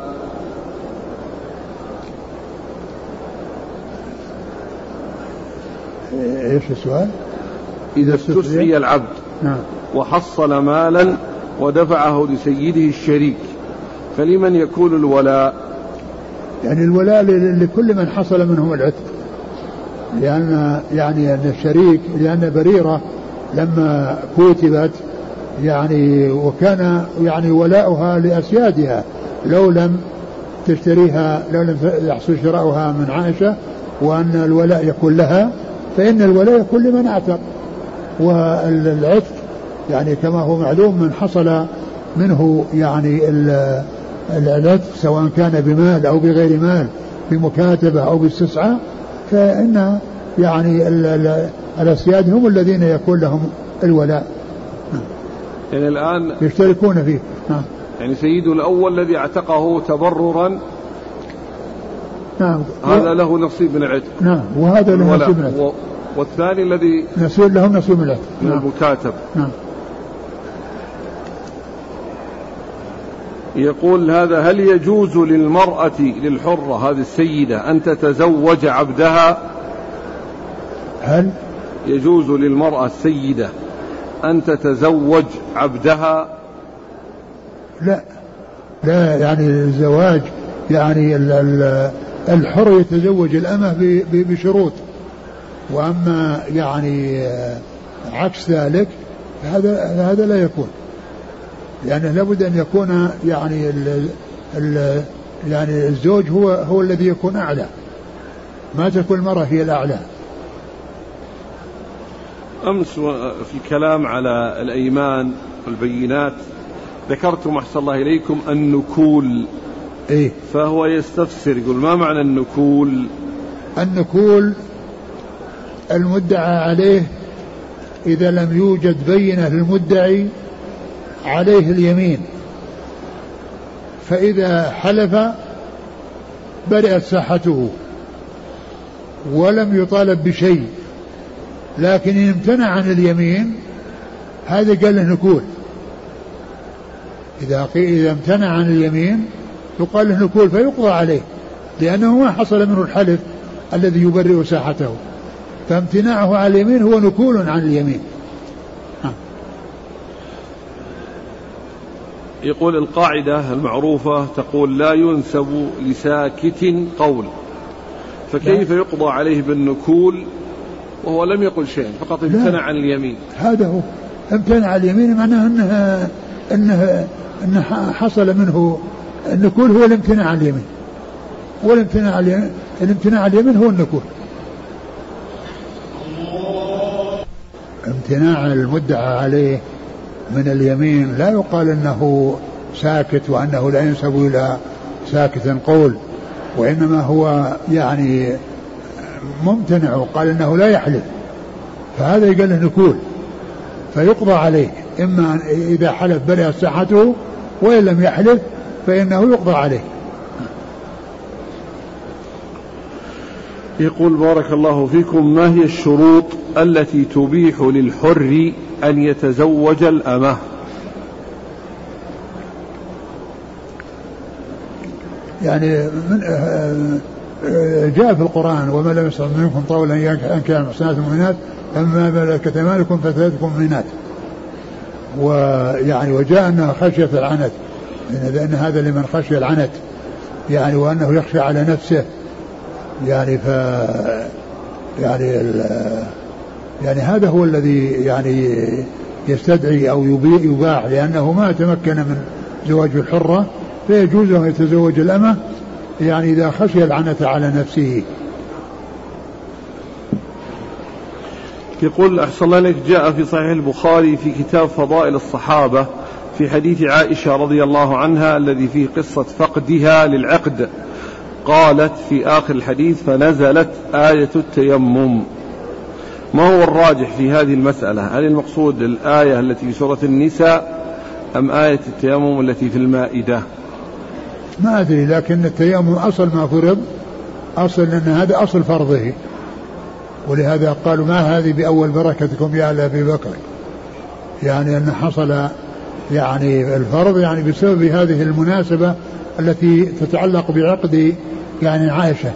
ايش السؤال؟ إذا استسعي العبد وحصل مالا ودفعه لسيده الشريك فلمن يكون الولاء؟ يعني الولاء لكل من حصل منهم العتق، لأن يعني أن الشريك لأن بريرة لما كتبت يعني وكان يعني ولاؤها لأسيادها لو لم تشتريها، لو لم يحصل شراؤها من عائشة وأن الولاء يكون لها، فإن الولاء يكون لمن اعتق. والعتق يعني كما هو معلوم من حصل منه يعني العتق سواء كان بمال أو بغير مال بمكاتبة أو باستسعاء، فإن يعني الأسياد هم الذين يكون لهم الولاء، يعني الآن يشتركون فيه. يعني سيده الأول الذي اعتقه تبررا هذا له نصيب من العتق، وهذا له نصيب من العتق، والثاني الذي لهم نصيب من العتق من المكاتب. يقول هذا هل يجوز للمرأة للحرة هذه السيدة أن تتزوج عبدها؟ هل يجوز للمرأة السيدة أن تتزوج عبدها؟ لا يعني الزواج يعني الحر يتزوج الأمة بشروط، وأما يعني عكس ذلك هذا لا يكون، لأنه لابد أن يكون يعني الزوج هو الذي يكون أعلى، ما تكون المرأة هي الأعلى. أمس في الكلام على الأيمان والبينات ذكرتم أحسن الله إليكم النكول، فهو يستفسر يقول ما معنى النكول؟ النكول المدعى عليه إذا لم يوجد بينة للمدعي عليه اليمين، فإذا حلف بدأت صحته ولم يطالب بشيء، لكن إن امتنع عن اليمين هذا قال له نكول. إذا امتنع عن اليمين يقال له نكول فيقضى عليه، لأنه ما حصل منه الحلف الذي يبرئ ساحته، فامتناعه عن اليمين هو نكول عن اليمين. يقول القاعدة المعروفة تقول لا ينسب لساكت قول، فكيف يقضى عليه بالنكول وهو لم يقل شيء فقط امتنع عن اليمين؟ هذا هو امتنع عن اليمين، معناه أنه حصل منه النكول هو الامتناع عن اليمين، والامتناع عن اليمين هو النكول. امتناع المدعى عليه من اليمين لا يقال أنه ساكت وأنه لا ينسب إلى ساكت قول، وإنما هو يعني ممتنع وقال أنه لا يحلف، فهذا يقال له نكول فيقضى عليه، إما إذا حلف برئت صحته وإن لم يحلف فإنه يقضى عليه. يقول بارك الله فيكم ما هي الشروط التي تبيح للحر أن يتزوج الأمة؟ يعني جاء في القرآن وما لم يستطع منكم طولا أن كان محسنات المؤمنات أما ملكت أيمانكم فثلاثكم مؤمنات. ويعني وجاء أنها خشية العنت لأن هذا لمن خشي العنت يعني وأنه يخشى على نفسه يعني يعني هذا هو الذي يعني يستدعي أو يباح لأنه ما تمكن من زواج الحرة فيجوز له يتزوج الأمة يعني إذا خشي العنة على نفسه. يقول أحسن الله لك جاء في صحيح البخاري في كتاب فضائل الصحابة في حديث عائشة رضي الله عنها الذي فيه قصة فقدها للعقد قالت في آخر الحديث فنزلت آية التيمم. ما هو الراجح في هذه المسألة؟ هل المقصود الآية التي في سورة النساء أم آية التيمم التي في المائدة؟ ما أدري لكن التيمم أصل ما فرض أصل أن هذا أصل فرضه ولهذا قالوا ما هذه بأول بركتكم يا آل أبي بكر يعني أن حصل يعني الفرض يعني بسبب هذه المناسبة التي تتعلق بعقد يعني عائشة.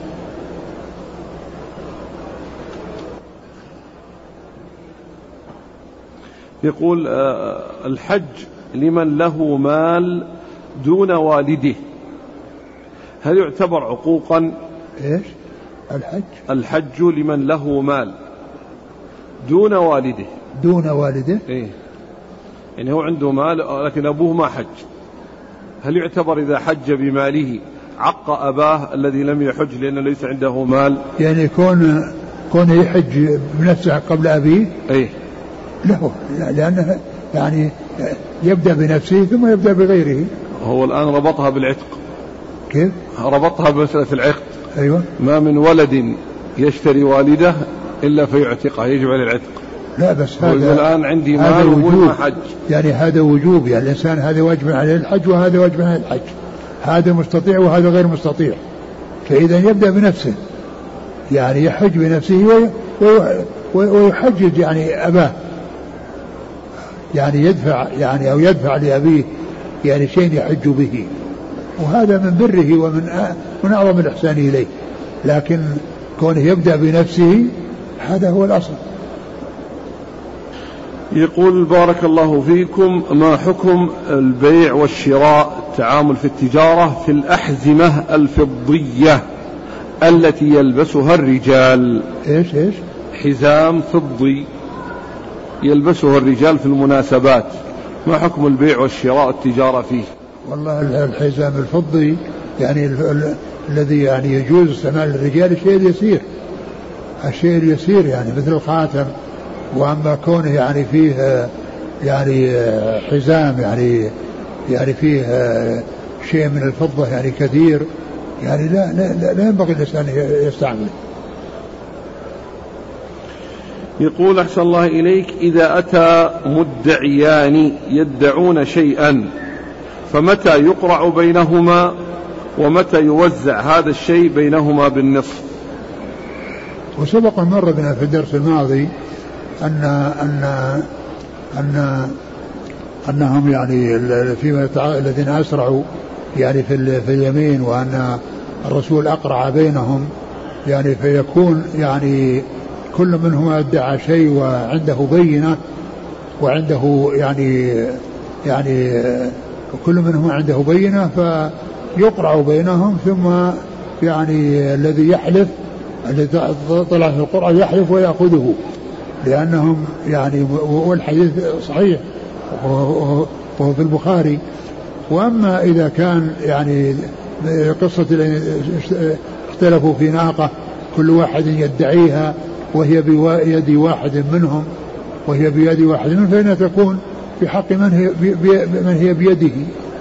يقول الحج لمن له مال دون والده هل يعتبر عقوقا؟ إيش الحج لمن له مال دون والده إيه؟ يعني هو عنده مال لكن أبوه ما حج هل يعتبر إذا حج بماله عق أباه الذي لم يحج لأنه ليس عنده مال؟ يعني كون يحج بنفسه قبل أبيه إيه؟ له لأنه يعني يبدأ بنفسه ثم يبدأ بغيره. هو الآن ربطها بالعتق. كيف؟ ربطها بمسألة العقد. أيوة. ما من ولد يشتري والده إلا فيعتقه يجب على العتق. لا بس هذا الآن عندي مال وما حج يعني هذا وجوب يعني الإنسان هذا واجب عليه الحج وهذا واجب عليه الحج هذا مستطيع وهذا غير مستطيع فإذا يبدأ بنفسه يعني يحج بنفسه ويحجج يعني أباه يعني يدفع يعني أو يدفع لأبيه يعني شيء يحج به وهذا من بره ومن أعظم الإحسان إليه لكن كونه يبدأ بنفسه هذا هو الأصل. يقول بارك الله فيكم ما حكم البيع والشراء التعامل في التجارة في الأحزمة الفضية التي يلبسها الرجال؟ إيش حزام فضي يلبسه الرجال في المناسبات ما حكم البيع والشراء التجارة فيه؟ والله الحزام الفضي يعني الذي يعني يجوز استعمال الرجال الشيء اليسير يعني مثل الخاتم وأما كونه يعني فيه يعني حزام يعني فيه شيء من الفضة يعني كثير يعني لا ينبغي الإنسان يستعمله. يقول أحسن الله إليك إذا أتى مدعيان يدعون شيئا فمتى يقرع بينهما ومتى يوزع هذا الشيء بينهما بالنصف؟ وسبق مر بنا في الدرس الماضي أنهم يعني الذين أسرعوا يعني في اليمين وأن الرسول أقرع بينهم يعني فيكون يعني كل منهما ادعى شيء وعنده بينة وعنده يعني كل منهما عنده بينة فيقرع بينهم ثم يعني الذي يحلف الذي طلع في القرعة يحلف ويأخذه لأنهم يعني والحديث صحيح وهو في البخاري. وأما إذا كان يعني قصة اختلفوا في ناقة كل واحد يدعيها وهي بيد واحد منهم فإنها تكون في حق من هي بيده.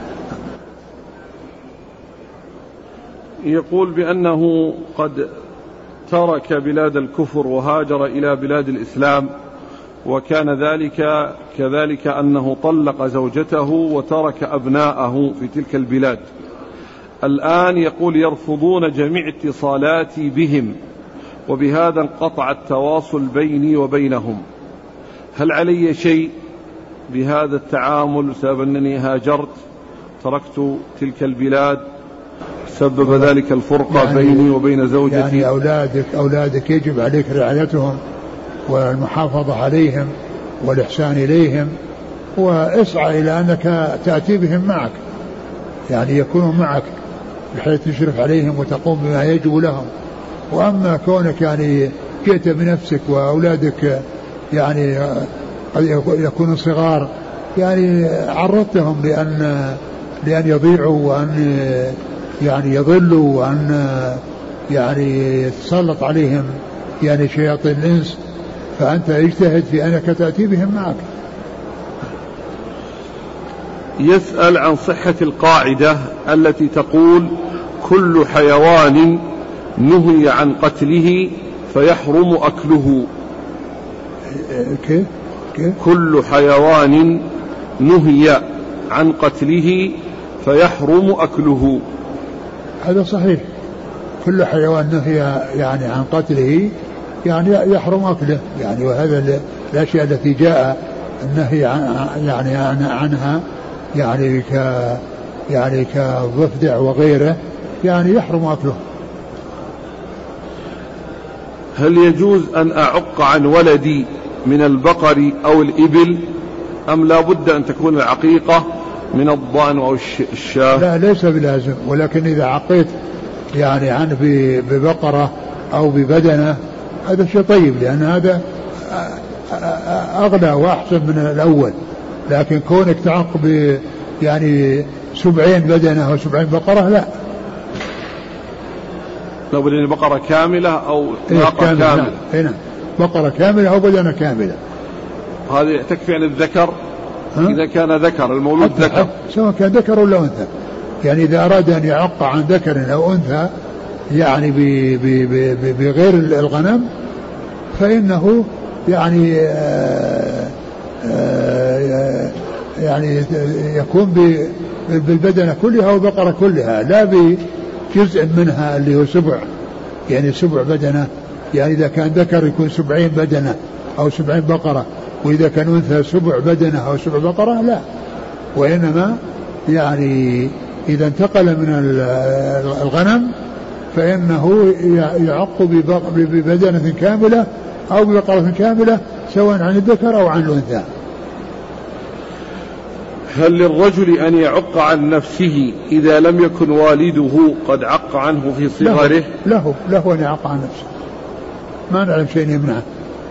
يقول بأنه قد ترك بلاد الكفر وهاجر إلى بلاد الإسلام وكان ذلك كذلك أنه طلق زوجته وترك أبناءه في تلك البلاد. الآن يقول يرفضون جميع اتصالاتي بهم وبهذا انقطع التواصل بيني وبينهم هل علي شيء بهذا التعامل بسبب أنني هاجرت تركت تلك البلاد سبب ذلك الفرقة يعني بيني وبين زوجتي. يعني أولادك يجب عليك رعايتهم والمحافظة عليهم والإحسان إليهم، واسعى إلى أنك تأتي بهم معك، يعني يكونوا معك بحيث تشرف عليهم وتقوم بما يجب لهم. وأما كونك يعني جئت بنفسك وأولادك يعني قد يكونوا صغار، يعني عرضتهم لأن يضيعوا وأن يعني يضلوا وأن يعني يتسلط عليهم يعني شياطين الإنس، فأنت اجتهد في أنك تأتي بهم معك. يسأل عن صحة القاعدة التي تقول كل حيوان نهي عن قتله فيحرم أكله. كيف؟ كل حيوان نهي عن قتله فيحرم أكله. هذا صحيح، كل حيوان نهي يعني عن قتله يعني يحرم أكله، يعني وهذا الأشياء التي جاء النهي عنها يعني كالضفدع وغيره يعني يحرم أكله. هل يجوز أن أعق عن ولدي من البقر أو الإبل أم لا بد أن تكون العقيقة من الضأن أو الشاة؟ لا، ليس بلازم، ولكن إذا عقيت يعني عنه ببقرة أو ببدنة هذا شيء طيب، لأن هذا أغلى وأحسن من الأول. لكن كونك تعق يعني 70 بدنة أو 70 بقرة لا. لو بدنا بقرة كاملة أو ناقة كاملة. هنا بقرة كاملة أو بدنة كاملة. هذه تكفي عن الذكر إذا كان ذكر المولود ذكر، سواء كان ذكر ولا أنثى. يعني إذا أراد أن يعق عن ذكر أو أنثى يعني بغير الغنم فإنه يعني يعني يكون بالبدنة كلها والبقرة كلها، لا بجزء منها اللي هو سبع، يعني سبع بدنة. يعني إذا كان ذكر يكون 70 بدنة أو 70 بقرة، وإذا كان أنثى سبع بدنة أو 7 بقرة لا. وإنما يعني إذا انتقل من الغنم فإنه يعق ببدنة كاملة أو ببقرة كاملة سواء عن الذكر أو عن الأنثى. هل للرجل أن يعق عن نفسه إذا لم يكن والده قد عق عنه في صغره؟ له أن يعق عن نفسه، ما نعلم شيء يمنعه.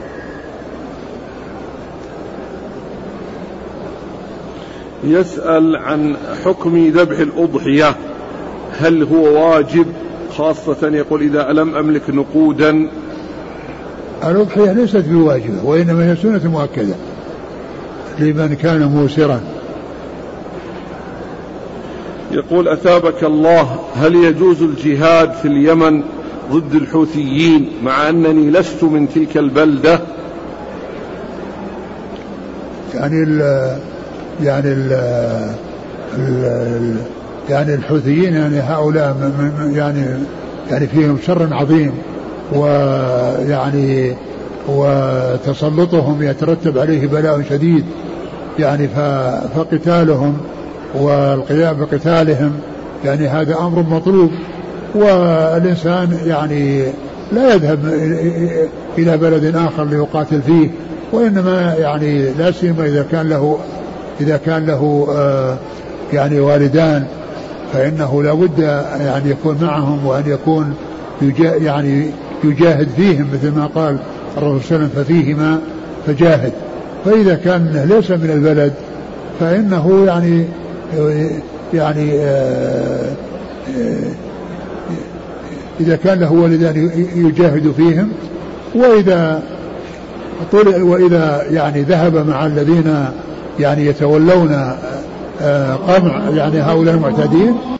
يسأل عن حكم ذبح الأضحية، هل هو واجب؟ خاصة يقول إذا لم أملك نقودا. الأضحية ليست بواجبة، وإنما هي سنة مؤكدة لمن كان موسرا. يقول أثابك الله، هل يجوز الجهاد في اليمن ضد الحوثيين مع أنني لست من تلك البلدة؟ يعني الحوثيين يعني هؤلاء يعني فيهم شر عظيم، ويعني وتسلطهم يترتب عليه بلاء شديد، يعني فقتالهم والقيام بقتالهم يعني هذا أمر مطلوب. والإنسان يعني لا يذهب إلى بلد آخر ليقاتل فيه، وإنما يعني لا سيما إذا كان له يعني والدان فإنه لا بد يعني يكون معهم وأن يكون يعني يجاهد فيهم مثل ما قال الرسول صلى الله عليه وسلم ففيهما فجاهد. فإذا كان ليس من البلد فإنه يعني إذا كان له والدان يجاهد فيهم، وإذا يعني ذهب مع الذين يعني يتولون قمع يعني هؤلاء المعتدين